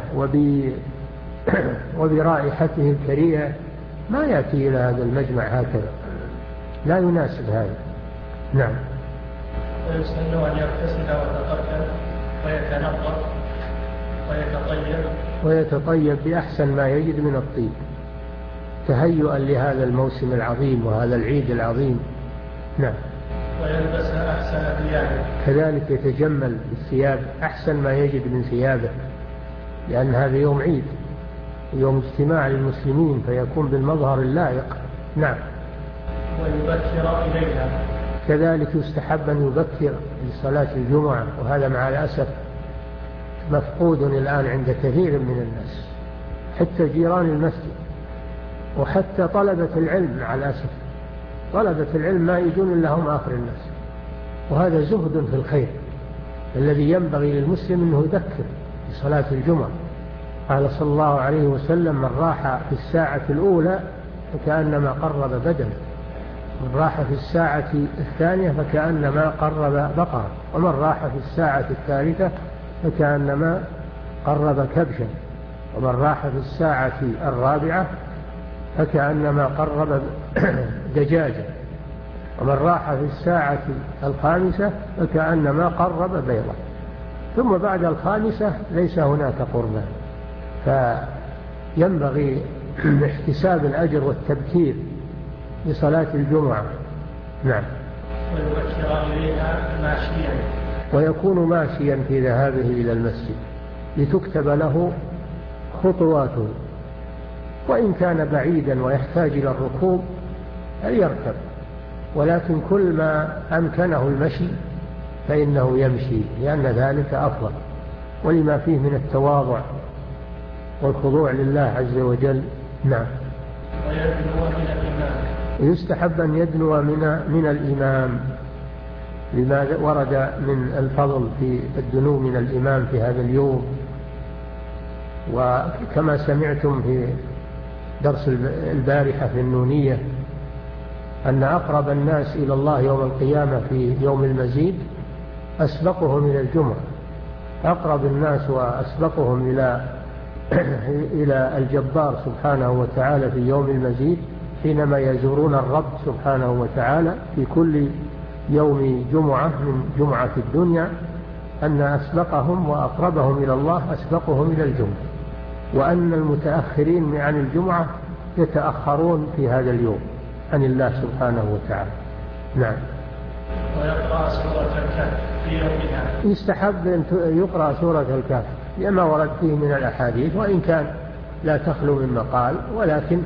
وبرائحته الكريهة ما يأتي إلى هذا المجمع هكذا، لا يناسب هذا. نعم. ويسن أن يغتسل ويتطهر ويتنظف ويتطيب ويتطيب بأحسن ما يجد من الطيب تهيئا لهذا الموسم العظيم وهذا العيد العظيم. نعم. ويلبس أحسن ثيابه، كذلك يتجمل بالثياب أحسن ما يجد من ثيابه، لأن هذا يوم عيد، يوم اجتماع للمسلمين، فيكون بالمظهر اللائق. نعم. ويبكر إليها، كذلك يستحب أن يبكر لصلاة الجمعة، وهذا مع الأسف مفقود الآن عند كثير من الناس، حتى جيران المسجد وحتى طلبة العلم. مع الأسف طلبة العلم ما يجون إلا هم آخر الناس، وهذا زهد في الخير الذي ينبغي للمسلم أنه يذكر بصلاة الجمعة. قال صلى الله عليه وسلم: من راح في الساعة الأولى فكأنما قرب بدنه، من راح في الساعة الثانية فكأنما قرب بقرة، ومن راح في الساعة الثالثة فكأنما قرب كبشا، ومن راح في الساعة الرابعة فكأنما قرب دجاجة، ومن راح في الساعة الخامسة فكأنما قرب بيضة، ثم بعد الخامسة ليس هناك قربان. فينبغي احتساب الأجر والتبكير لصلاة الجمعة. نعم. ويبكر إليها ماشيا، ويكون ماشيا في ذهابه إلى المسجد لتكتب له خطواته، وإن كان بعيدا ويحتاج إلى الركوب فليركب، ولكن كل ما أمكنه المشي فإنه يمشي، لأن ذلك أفضل، ولما فيه من التواضع والخضوع لله عز وجل. نعم. ويدنو من الإمام، يستحب أن يدنو من, من الإمام، لما ورد من الفضل في الدنو من الإمام في هذا اليوم. وكما سمعتم في درس البارحة في النونية أن أقرب الناس إلى الله يوم القيامة في يوم المزيد أسبقهم إلى الجمعة، أقرب الناس وأسبقهم إلى إلى الجبار سبحانه وتعالى في يوم المزيد، حينما يزورون الرب سبحانه وتعالى في كل يوم جمعة من جمعة الدنيا، أن أسبقهم وأقربهم إلى الله أسبقهم إلى الجمعة، وأن المتأخرين عن الجمعة يتأخرون في هذا اليوم عن الله سبحانه وتعالى. نعم. ويقرأ سورة الكهف في يومها، يستحب أن يقرأ سورة الكهف لما ورد فيه من الأحاديث، وإن كان لا تخلو من مقال، ولكن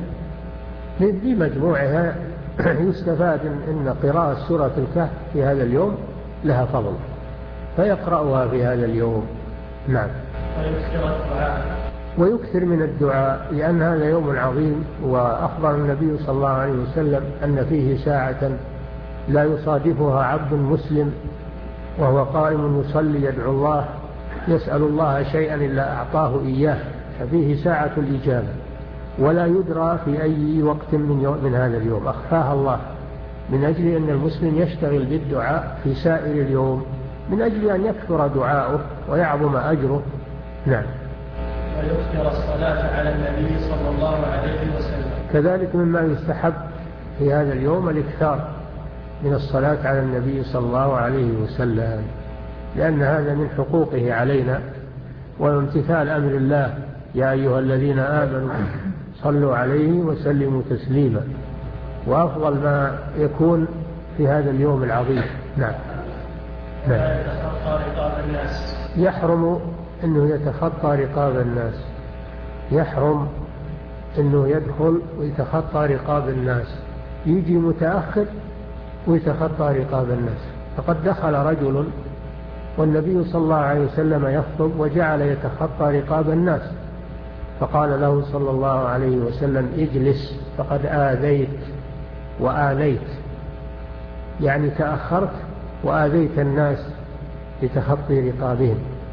بمجموعها يستفاد أن قراءة سورة الكهف في هذا اليوم لها فضل، فيقرأها في هذا اليوم. نعم. ويكثر الدعاء، ويكثر من الدعاء، لأن هذا يوم عظيم، وأخبر النبي صلى الله عليه وسلم أن فيه ساعة لا يصادفها عبد مسلم وهو قائم يصلي يدعو الله يسأل الله شيئا إلا أعطاه إياه، ففيه ساعة الإجابة، ولا يدرى في أي وقت من, يوم من هذا اليوم أخفاها الله، من أجل أن المسلم يشتغل بالدعاء في سائر اليوم، من أجل أن يكثر دعاؤه ويعظم أجره. نعم. ويكثر الصلاة على النبي صلى الله عليه وسلم، كذلك مما يستحب في هذا اليوم الإكثار من الصلاة على النبي صلى الله عليه وسلم، لأن هذا من حقوقه علينا وامتثال أمر الله: يا أيها الذين آمنوا صلوا عليه وسلموا تسليما. وأفضل ما يكون في هذا اليوم العظيم. نعم. نعم. يتخطى رقاب الناس، يحرم أنه يتخطى رقاب الناس، يحرم أنه يدخل ويتخطى رقاب الناس، يجي متأخر ويتخطى رقاب الناس. فقد دخل رجل والنبي صلى الله عليه وسلم يخطب وجعل يتخطى رقاب الناس، فقال له صلى الله عليه وسلم: اجلس فقد آذيت وآليت، يعني تأخرت وآذيت الناس لتخطي رقابهم.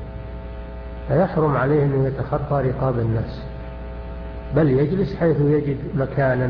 فيحرم عليه أن يتخطى رقاب الناس، بل يجلس حيث يجد مكانا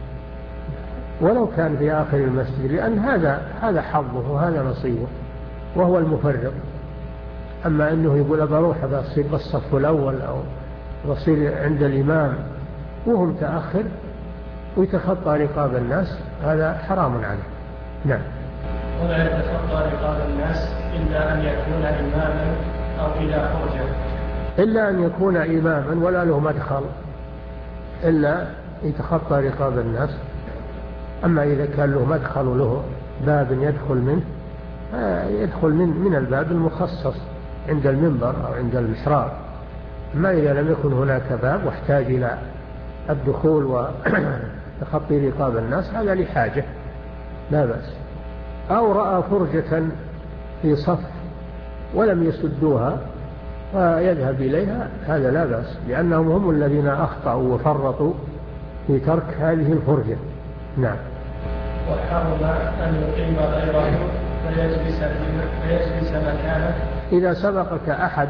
ولو كان في آخر المسجد، لأن هذا هذا حظه وهذا نصيبه، وهو المفرط. أما أنه يقول بروح بصير بالصف الأول أو بصير عند الإمام وهو متأخر ويتخطى رقاب الناس، هذا حرام عنه. نعم. ولا يتخطى رقاب الناس إلا أن يكون إماما أو إلى حرجة. إلا أن يكون إماما ولا له مدخل إلا يتخطى رقاب الناس. أما إذا كان له مدخل وله باب يدخل منه يدخل من من الباب المخصص عند المنبر أو عند المحراب. ما إذا لم يكن هناك باب واحتاج إلى الدخول وتخطي رقاب الناس، هذا لحاجة لا بأس. أو رأى فرجة في صف ولم يسدوها فيذهب إليها، هذا لا بأس، لأنهم هم الذين أخطأوا وفرطوا في ترك هذه الفرجة. نعم. وحرم أن يقيم غيره فيجلس, فيجلس مكانه. إذا سبقك أحد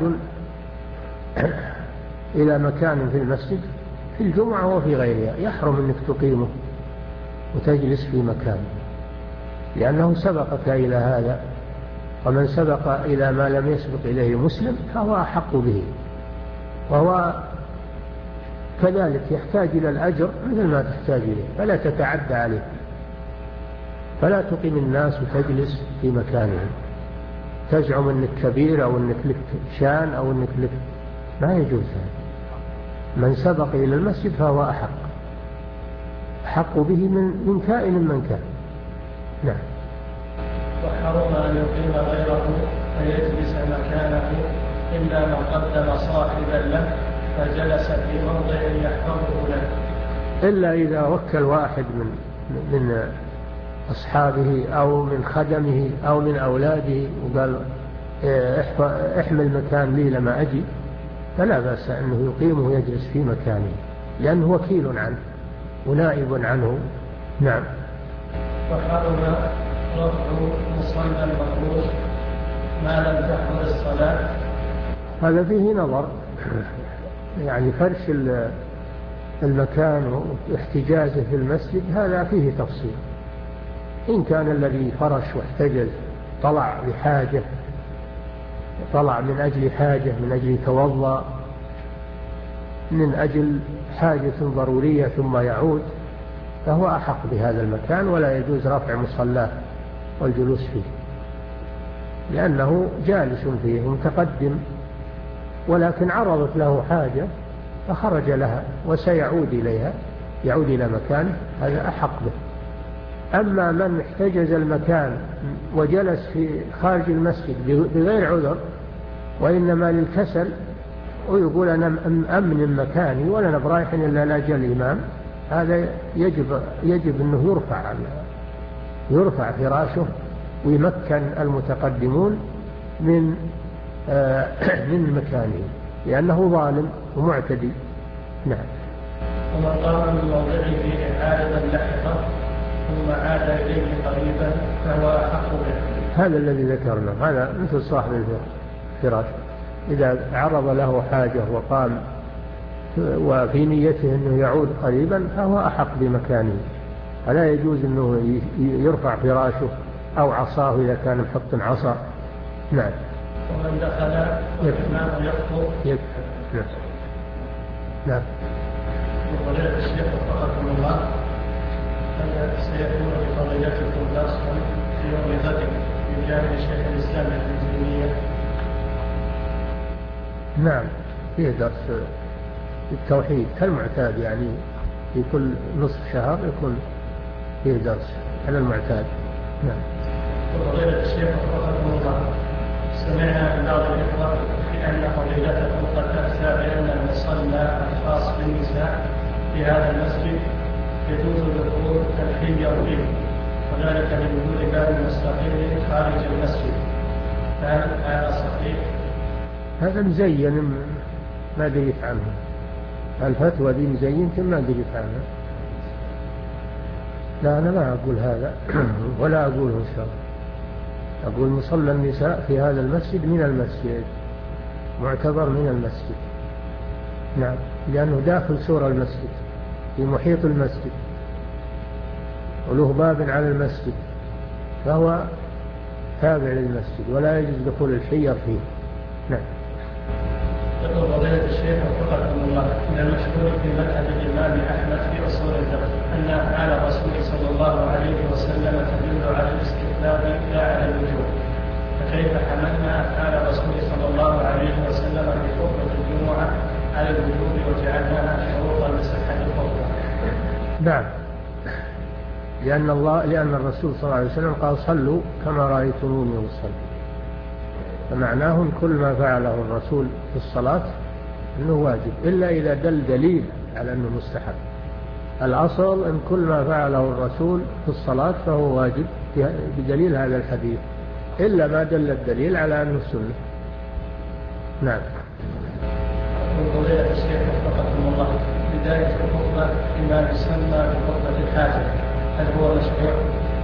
إلى مكان في المسجد في الجمعة وفي غيرها يحرم أنك تقيمه وتجلس في مكانه، لأنه سبقك إلى هذا، ومن سبق إلى ما لم يسبق إليه مسلم فهو أحق به، وهو كذلك يحتاج إلى الأجر مثل ما تحتاج إليه، فلا تتعدى عليه، فلا تقيم الناس وتجلس في مكانهم تزعم أنك كبير أو أنك لك شان أو أنك لك، ما يجوز هذا. من سبق إلى المسجد فهو أحق أحق به من, من كائن من كان. نعم. وحرم أن يقيم غيره فيجلس مكانه إلا من قدم صاحبا له فجلس في موضع يحفظه له. إلا إذا وكل واحد من من أصحابه أو من خدمه أو من أولاده وقال احمل مكان لي لما أجي، فلا بأس أنه يقيمه ويجلس في مكانه، لأنه وكيل عنه ونائب عنه. نعم. وحرم رفع مصلى المفروض ما لم تحضر الصلاة. هذا فيه نظر، يعني فرش المكان واحتجازه في المسجد هذا فيه تفصيل. إن كان الذي فرش واحتجز طلع لحاجة، طلع من أجل حاجة، من أجل توضأ، من أجل حاجة ضرورية ثم يعود، فهو أحق بهذا المكان، ولا يجوز رفع مصلاه والجلوس فيه، لأنه جالس فيه متقدم، ولكن عرضت له حاجة فخرج لها وسيعود إليها، يعود إلى مكانه، هذا أحق به. أما من احتجز المكان وجلس في خارج المسجد بغير عذر وإنما للكسل ويقول أنا أمن مكاني ولا أنا برايح إلا لا جاء الإمام، هذا يجب يجب أنه يرفع يرفع فراشه ويمكن المتقدمون من من مكانه، لأنه ظالم ومعتدي. نعم. ومن قام من موضعه عارضا لحظة ثم عاد إليه قريبا فهو أحق به. هذا الذي ذكرنا، هذا مثل صاحب الفراش إذا عرض له حاجة وقام وفي نيته أنه يعود قريبا فهو أحق بمكانه، فلا يجوز أنه يرفع فراشه أو عصاه إذا كان محط عصا. نعم. ومن دخل والإمام يخطب نعم. نعم. وفضيلة الشيخ وفقكم الله، هل سيكون بفضيلتكم درسا في يوم غد في جامع شيخ الإسلام ابن تيمية؟ نعم، فيه درس التوحيد كالمعتاد، يعني في كل نصف شهر يكون فيه درس على المعتاد. نعم. وفضيلة الشيخ وفقكم الله، سمعنا من بعض الإخوة بأن فضيلتكم قد أفتى بأن المصلى الخاص بالنساء في هذا المسجد يجوز دخول الحجر فيه، وذلك لوجود باب مستقيم خارج المسجد، فهل هذا صحيح؟ هذا مزين ما دريت عنه، الفتوى دي مزين ما دريت عنها. لا أنا ما أقول هذا ولا أقوله إن شاء الله. أقول مصلى النساء في هذا المسجد من المسجد، معتبر من المسجد. نعم، لأنه داخل سور المسجد في محيط المسجد وله باب على المسجد، فهو تابع للمسجد ولا يجوز دخول الحجر فيه. نعم. يقول فضيلة الشيخ وفقكم الله، من المشهور في مذهب الإمام أحمد في أصول الفقه أن أفعال الرسول صلى الله عليه وسلم تدل على الاستحباب لا على الوجوب، فكيف حملنا أفعال الرسول صلى الله عليه وسلم في خطبة الجمعة على الوجوب وجعلناها شروطا لصحة الخطبة؟ نعم، لأن الله لأن الرسول صلى الله عليه وسلم قال صلوا كما رأيتموني أصلي، فمعناه كل ما فعله الرسول في الصلاة أنه واجب، إلا إذا دل دليل على أنه مستحب. الأصل أن كل ما فعله الرسول في الصلاة فهو واجب بدليل هذا الحديث، إلا ما دل الدليل على أنه سنة. نعم. فضيلة الشيخ وفقكم الله، بداية الخطبة بما يسمى بخطبة الحاجة، هل هو مشروع؟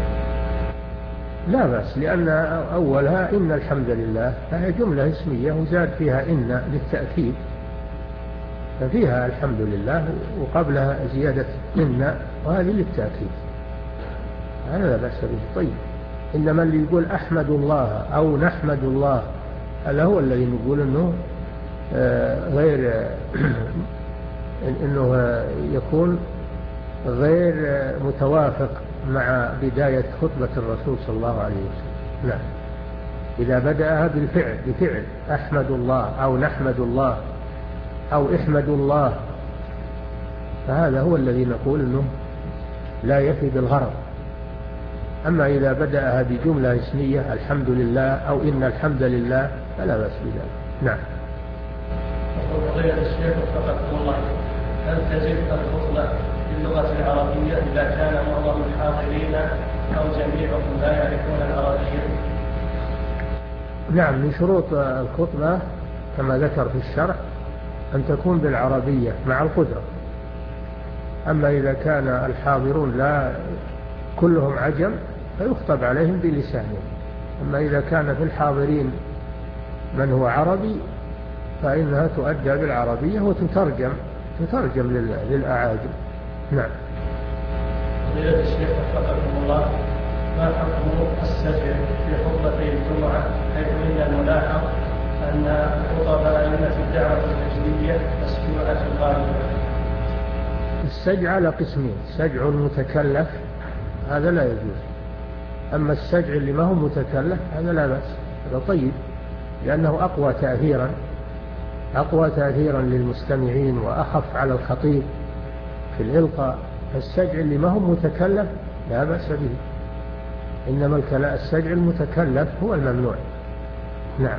لا بأس، لأن أولها إن الحمد لله، فهي جملة اسمية وزاد فيها إن للتأكيد، ففيها الحمد لله وقبلها زيادة إن، وهذه للتأكيد، هذا لا بأس به. طيب، إنما اللي يقول أحمد الله أو نحمد الله هذا هو الذي نقول إنه غير إنه يكون غير متوافق مع بداية خطبة الرسول صلى الله عليه وسلم. نعم. إذا بدأها بالفعل بفعل أحمد الله أو نحمد الله أو احمد الله، فهذا هو الذي نقول إنه لا يفي بالغرض. أما إذا بدأها بجملة اسمية الحمد لله أو إن الحمد لله فلا بأس بذلك. نعم. فضيلة الشيخ وفقكم الله، هل تجب الخطبة باللغة العربية إذا كان معظم الحاضرين أو جميعهم لا يعرفون العربية؟ نعم، من شروط الخطبة كما ذكر في الشرح أن تكون بالعربية مع القدرة. أما إذا كان الحاضرون لا كلهم عجم فيخطب عليهم بلسانهم. أما إذا كان في الحاضرين من هو عربي فإنها تؤدى بالعربية وتترجم تترجم للأعاجم. نعم. فضيلة الشيخ وفقكم الله، ما حكم السجع في خطبتي الجمعة، حيث إن الملاحظ أن خطب أئمة الدعوة الحزبية مسجوعة غالبا؟ السجع على قسمين، سجع المتكلف هذا لا يجوز، أما السجع اللي ما هو متكلف هذا لا بأس، هذا طيب، لأنه أقوى تأثيرا أقوى تأثيرا للمستمعين وأخف على الخطيب في الإلقاء. السجع اللي ما هو متكلف لا بأس به، إنما السجع المتكلف هو الممنوع. نعم.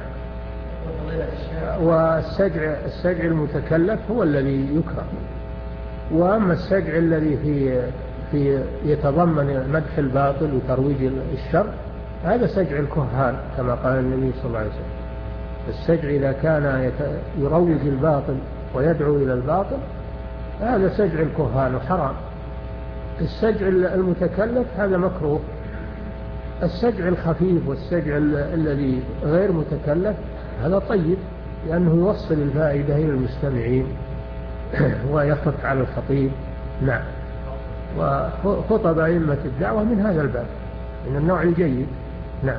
والسجع السجع المتكلف هو الذي يكره. وأما السجع الذي في في يتضمن مدح الباطل وترويج الشر هذا سجع الكهان كما قال النبي صلى الله عليه وسلم. السجع إذا كان يروج الباطل ويدعو إلى الباطل هذا سجع الكهان وحرام. السجع المتكلف هذا مكروه. السجع الخفيف والسجع الذي غير متكلف هذا طيب، لأنه يوصل الفائدة إلى المستمعين ويخف على الخطيب. نعم. وخطب أئمة الدعوة من هذا الباب، من النوع الجيد. نعم.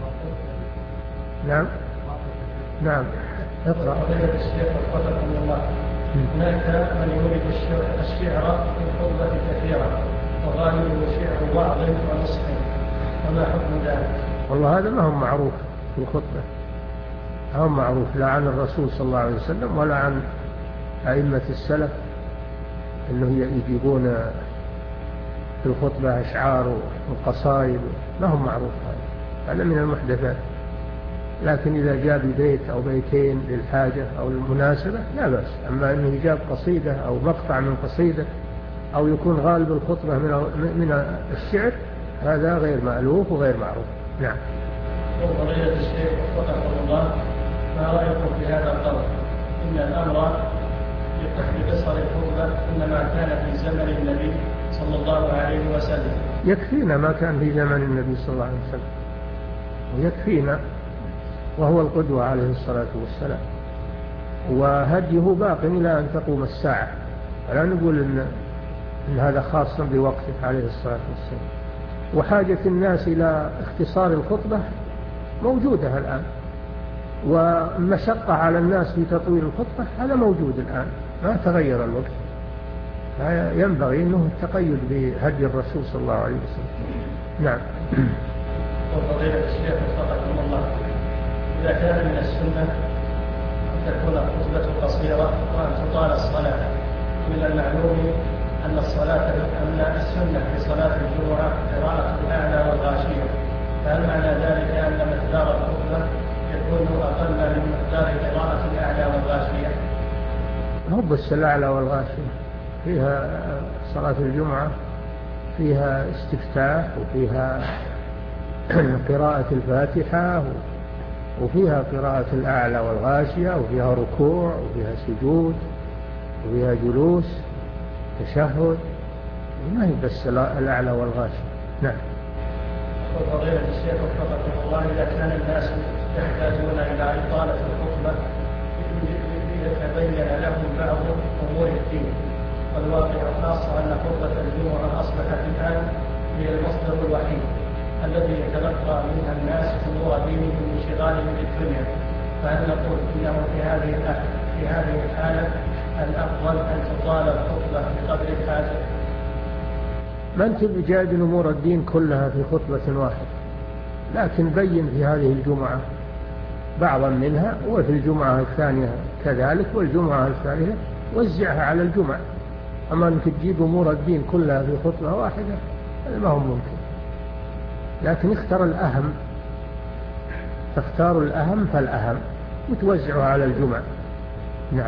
نعم. نعم. اقرأ. فضيلة الشيخ وفقكم الله، هناك من يورد الشعر في الخطبة كثيرا وغالبه شعر وعظ ونصح، وما حكم ذلك؟ والله هذا ما هو معروف في الخطبة، ما هو معروف لا عن الرسول صلى الله عليه وسلم ولا عن أئمة السلف أنه يجيبون في الخطبة أشعار وقصائد، ما هو معروف هذا، هذا من المحدثات. لكن إذا جاء ببيت أو بيتين للحاجة أو المناسبة لا بأس. أما أنه يجاب قصيدة أو مقطع من قصيدة أو يكون غالب الخطبة من من الشعر هذا غير مألوف وغير معروف. نعم. فضيلة الشيخ وفقكم الله، ما رأيكم في هذا القول؟ إن الأمر بقصر الخطبة إنما كان في زمن النبي صلى الله عليه وسلم. يكفينا ما كان في زمن النبي صلى الله عليه وسلم، ويكفينا، وهو القدوة عليه الصلاة والسلام، وهديه باق إلى أن تقوم الساعة، ولا نقول إن, إن هذا خاص بوقته عليه الصلاة والسلام. وحاجة الناس إلى اختصار الخطبة موجودة الآن، والمشقة على الناس في تطويل الخطبة هذا موجود الآن، ما تغير الوقت. ينبغي أنه التقيد بهدي الرسول صلى الله عليه وسلم. نعم. وفضيلة الشيخ وفقكم الله، إذا كان من السنة أن تكون الخطبة قصيرة وأن تطال الصلاة، من المعلوم أن الصلاة أن السنة في صلاة الجمعة قراءة الأعلى والغاشية، فهل معنى ذلك أن مقدار الخطبة يكون أقل من مقدار قراءة الأعلى والغاشية؟ هو بس الأعلى والغاشية فيها صلاة الجمعة فيها استفتاح وفيها قراءة الفاتحة وفيها قراءة الأعلى والغاشية وفيها ركوع وفيها سجود وفيها جلوس تشهد، ما هي بس الأعلى والغاشية. نعم. وفضيلة الشيخ وفقكم الله، إذا كان الناس يحتاجون إلى إطالة الخطبة ليتبين لهم بعض أمور الدين، والواقع خاصة أن خطبة الجمعة أصبحت الآن هي المصدر الوحيد الذي يتلقى منها الناس أمور دينهم من انشغالهم بالدنيا، فهل نقول إنه في هذه في هذه الحالة الأفضل أن تطال الخطبة بقدر الحاجة؟ ما أنت بجادل أمور الدين كلها في خطبة واحدة، لكن بين في هذه الجمعة بعضا منها، وفي الجمعة الثانية كذلك، والجمعة الثالثة وزعها على الجمعة. أما أنك تجيب أمور الدين كلها في خطبة واحدة ما هو ممكن، لكن اختار الأهم، تختار الأهم فالأهم وتوزعها على الجمعة. نعم.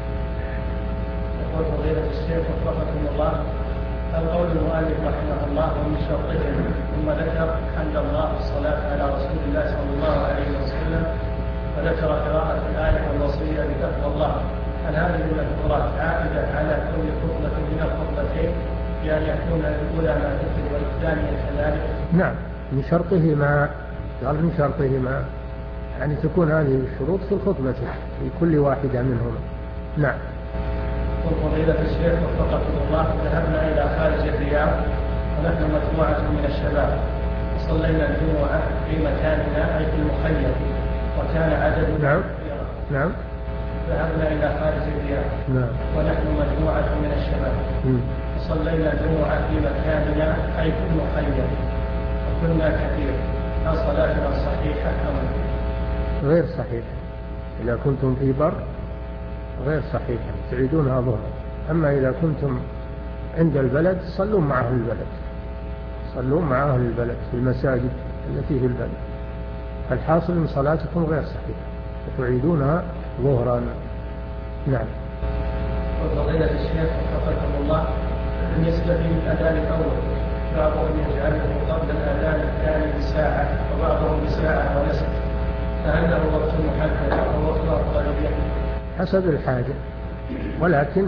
يقول فضيلة الشيخ وفقكم الله، القول المؤلف رحمه الله ومن شرطهم، ثم ذكر حمد الله والصلاة على رسول الله صلى الله عليه وسلم، وذكر قراءة الآية والوصية بتقوى الله، هل هذه المذكورات عائدة على كل خطبة من الخطبتين بأن يكون الأولى ما ذكر والثانية كذلك؟ نعم، من شرطهما، قال من شرطهما يعني تكون هذه الشروط في الخطبة في كل واحدة منهما. نعم. وفضيلة الشيخ وفقكم الله، ذهبنا إلى خارج الرياض ونحن مجموعة من الشباب، وصلينا الجمعة في مكاننا أي في المخيم، وكان عدد نعم نعم ذهبنا إلى خارج الرياض نعم ونحن مجموعة من الشباب، وصلينا الجمعة في مكاننا أي في المخيم، وكنا كثير، هل صلاتنا صحيحة أم غير صحيحة؟ إذا كنتم في بر غير صحيحة تعيدونها ظهر. أما إذا كنتم عند البلد صلوا مع أهل البلد، صلوا مع أهل البلد في المساجد التي في البلد، فالحاصل من صلاتكم غير صحيحة فتعيدونها ظهرا. نعم. وفضيلة الشيخ وفقكم الله، بالنسبة للأذان الأول بعضهم يجعله قبل الأذان الثاني بساعة وبعضهم بساعة ونصف، فهل له وقت محدد أو وقت أفضلية؟ حسب الحاجة، ولكن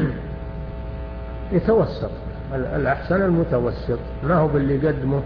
يتوسط، الأحسن المتوسط، ما هو باللي قدمه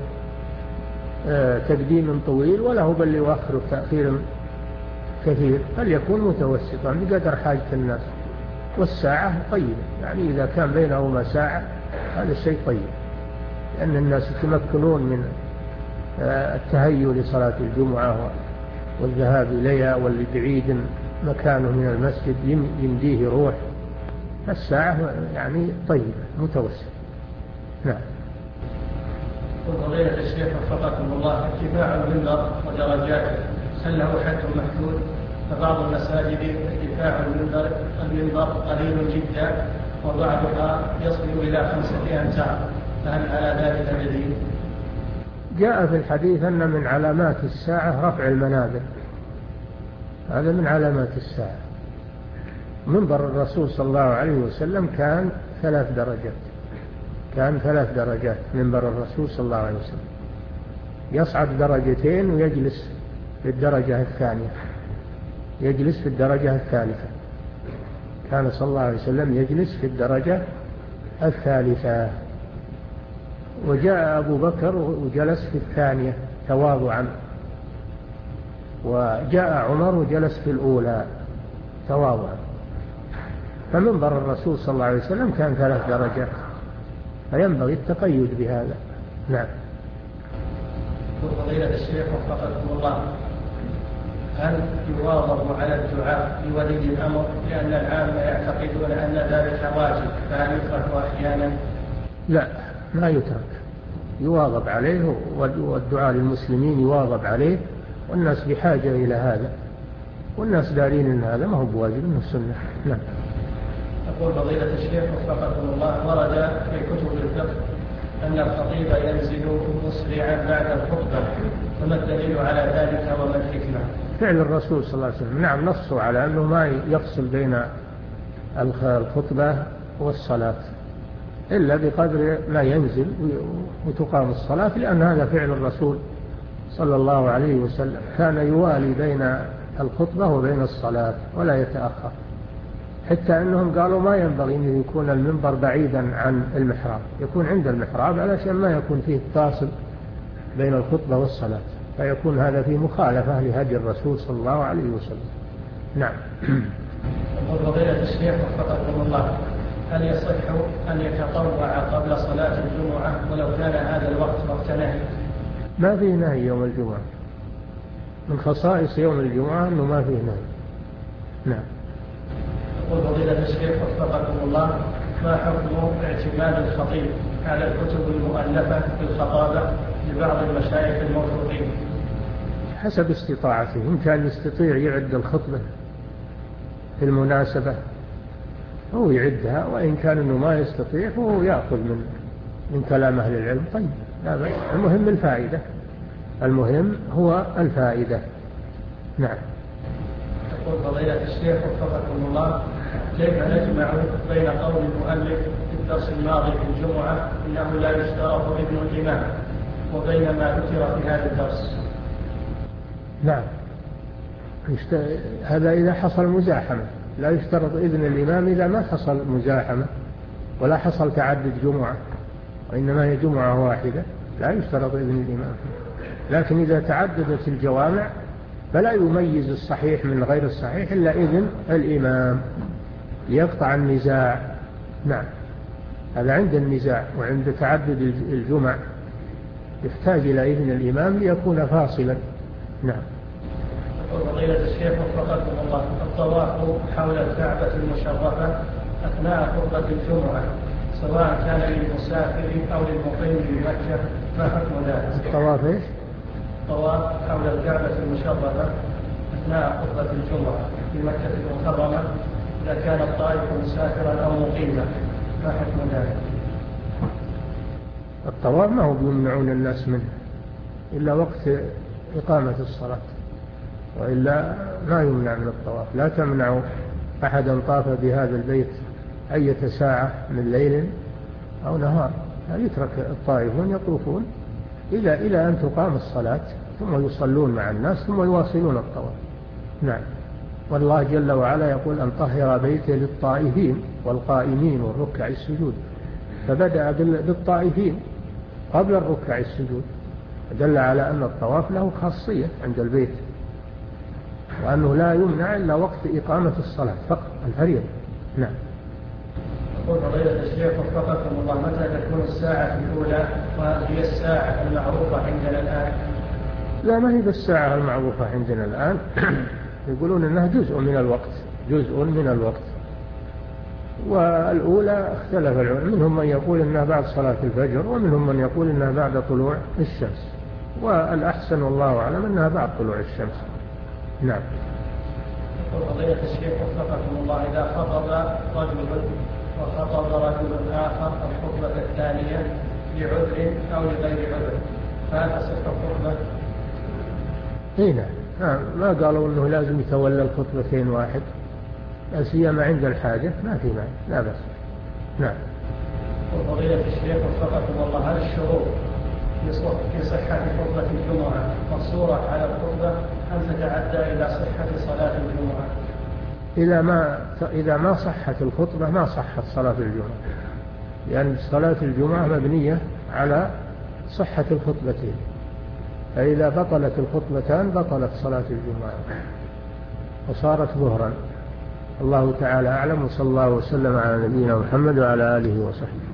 تقديم طويل ولا هو باللي يؤخره تأخير كثير، فليكون متوسطا بقدر حاجة الناس. والساعة طيبة، يعني إذا كان بينهما ساعة هذا شيء طيب، لأن الناس يتمكنون من التهيؤ لصلاة الجمعة والذهاب إليها، واللي بعيد مكانه من المسجد يمديه يروح، الساعة يعني طيبة متوسط. نعم. وفضيلة الشيخ وفقكم الله، ارتفاع المنبر ودرجاته هل له حد محدود؟ فبعض المساجد ارتفاع المنبر المنبر قليل جدا وبعضها يصل إلى خمسة أمتار، فهل على ذلك دليل؟ جاء في الحديث أن من علامات الساعة رفع المنابر، هذا من علامات الساعة. منبر الرسول صلى الله عليه وسلم كان ثلاث درجات، كان ثلاث درجات منبر الرسول صلى الله عليه وسلم، يصعد درجتين ويجلس في الدرجة الثانية، يجلس في الدرجة الثالثة، كان صلى الله عليه وسلم يجلس في الدرجة الثالثة. وجاء أبو بكر وجلس في الثانية تواضعا، وجاء عمر وجلس في الأولى تواضعا. فمنبر الرسول صلى الله عليه وسلم كان ثلاث درجات، فينبغي التقيد بهذا. نعم. وفضيلة الشيخ وفقكم الله، هل يواظب على الدعاء لولي الأمر لأن العامة يعتقدون أن ذلك واجب فهل يترك أحيانا؟ لا، ما يترك، يواظب عليه، والدعاء للمسلمين يواظب عليه، والناس بحاجة إلى هذا، والناس دارين أن هذا ما هو بواجب من السنة. نعم. يقول فضيلة الشيخ وفقكم الله، ورد في كتب الفقه أن الخطيب ينزل مسرعا بعد الخطبة، فما الدليل على ذلك وما الحكمة؟ فعل الرسول صلى الله عليه وسلم، نعم، نصوا على أنه ما يفصل بين الخطبة والصلاة إلا بقدر ما ينزل وتقام الصلاة، لأن هذا فعل الرسول صلى الله عليه وسلم، كان يوالي بين الخطبة وبين الصلاة ولا يتأخر، حتى أنهم قالوا ما ينبغي أن يكون المنبر بعيدا عن المحراب، يكون عند المحراب علشان ما يكون فيه فاصل بين الخطبة والصلاة، فيكون هذا فيه مخالفة لهدي الرسول صلى الله عليه وسلم. نعم. يقول فضيلة الشيخ وفقكم الله، هل يصح أن يتطوع قبل صلاة الجمعة ولو كان هذا الوقت وقت نهي؟ ما فيه نهي يوم الجمعة، من خصائص يوم الجمعة أنه ما فيه نهي. نعم. يقول فضيلة الشيخ وفقكم الله، ما حكم اعتماد الخطيب على الكتب المؤلفة في الخطابة لبعض المشايخ الموثوقين؟ حسب استطاعته، إن كان يستطيع يعد الخطبة في المناسبة هو يعدها، وإن كان إنه ما يستطيع فهو يأخذ من من كلام أهل العلم. طيب، لا بأس، المهم الفائدة، المهم هو الفائدة. نعم. يقول فضيلة الشيخ وفقكم الله، كيف نجمع بين قول المؤلف في الدرس الماضي في الجمعة إنه لا يشترط ابن الإمام وبين ما ذكر في هذا الدرس؟ نعم، هذا إذا حصل مزاحمة، لا يشترط إذن الإمام إذا ما حصل مزاحمة ولا حصل تعدد جمعة، وإنما هي جمعة واحدة لا يشترط إذن الإمام، لكن إذا تعددت الجوامع فلا يميز الصحيح من غير الصحيح إلا إذن الإمام ليقطع النزاع. نعم، هذا عند النزاع، وعند تعدد الجمع يحتاج إلى إذن الإمام ليكون فاصلا. نعم. فضيلة الشيخ وفقكم الله، الطواف حول الكعبة المشرفة أثناء خطبة الجمعة سواء كان للمسافر أو للمقيم بمكة، ما حكم ذلك؟ الطواف إيش؟ الطواف حول الكعبة المشرفة أثناء خطبة الجمعة في مكة المكرمة إذا كان الطائف مسافرا أو مقيما، ما حكم ذلك؟ الطواف ما هو بيمنعون الناس منه إلا وقت إقامة الصلاة، وإلا ما يمنع من الطواف. لا تمنع أحدا طاف بهذا البيت أية ساعة من ليل أو نهار، يترك الطائفون يطوفون إلى إلى أن تقام الصلاة ثم يصلون مع الناس ثم يواصلون الطواف. نعم. والله جل وعلا يقول أن طهر بيته للطائفين والقائمين والركع السجود، فبدأ بالطائفين قبل الركع السجود، دل على أن الطواف له خاصية عند البيت، وأنه لا يمنع إلا وقت إقامة الصلاة فقط الفريضة. نعم. يقول فضيلة الشيخ وفقكم الله، متى تكون الساعة الأولى وهل هي الساعة المعروفة عندنا الآن؟ لا، ما هي بالساعة المعروفة عندنا الآن. يقولون أنها جزء من الوقت، جزء من الوقت. والأولى اختلف العلماء، منهم من يقول أنها بعد صلاة الفجر، ومنهم من يقول أنها بعد طلوع الشمس، والأحسن والله أعلم أنها بعد طلوع الشمس. نعم. يقول فضيلة الشيخ وفقكم الله، إذا خطب رجل وخطب رجل آخر الخطبة الثانية لعذر أو لغير عذر، فهل تصح الخطبة؟ هنا ما قالوا أنه لازم يتولى الخطبتين واحد، لا سيما عند الحاجة ما في معنى، لا بس. نعم. وفضيلة الشيخ وفقكم الله، هل الشروط في صحة خطبة الجمعة مقصورة على الخطبة أم تتعدى إلى صحة صلاة الجمعة؟ إذا ما إذا ما صحت الخطبة ما صحت صلاة الجمعة، لأن صلاة الجمعة مبنية على صحة الخطبتين، فإذا بطلت الخطبتان بطلت صلاة الجمعة وصارت ظهرا. الله تعالى أعلم، وصلى الله وسلم على نبينا محمد وعلى آله وصحبه.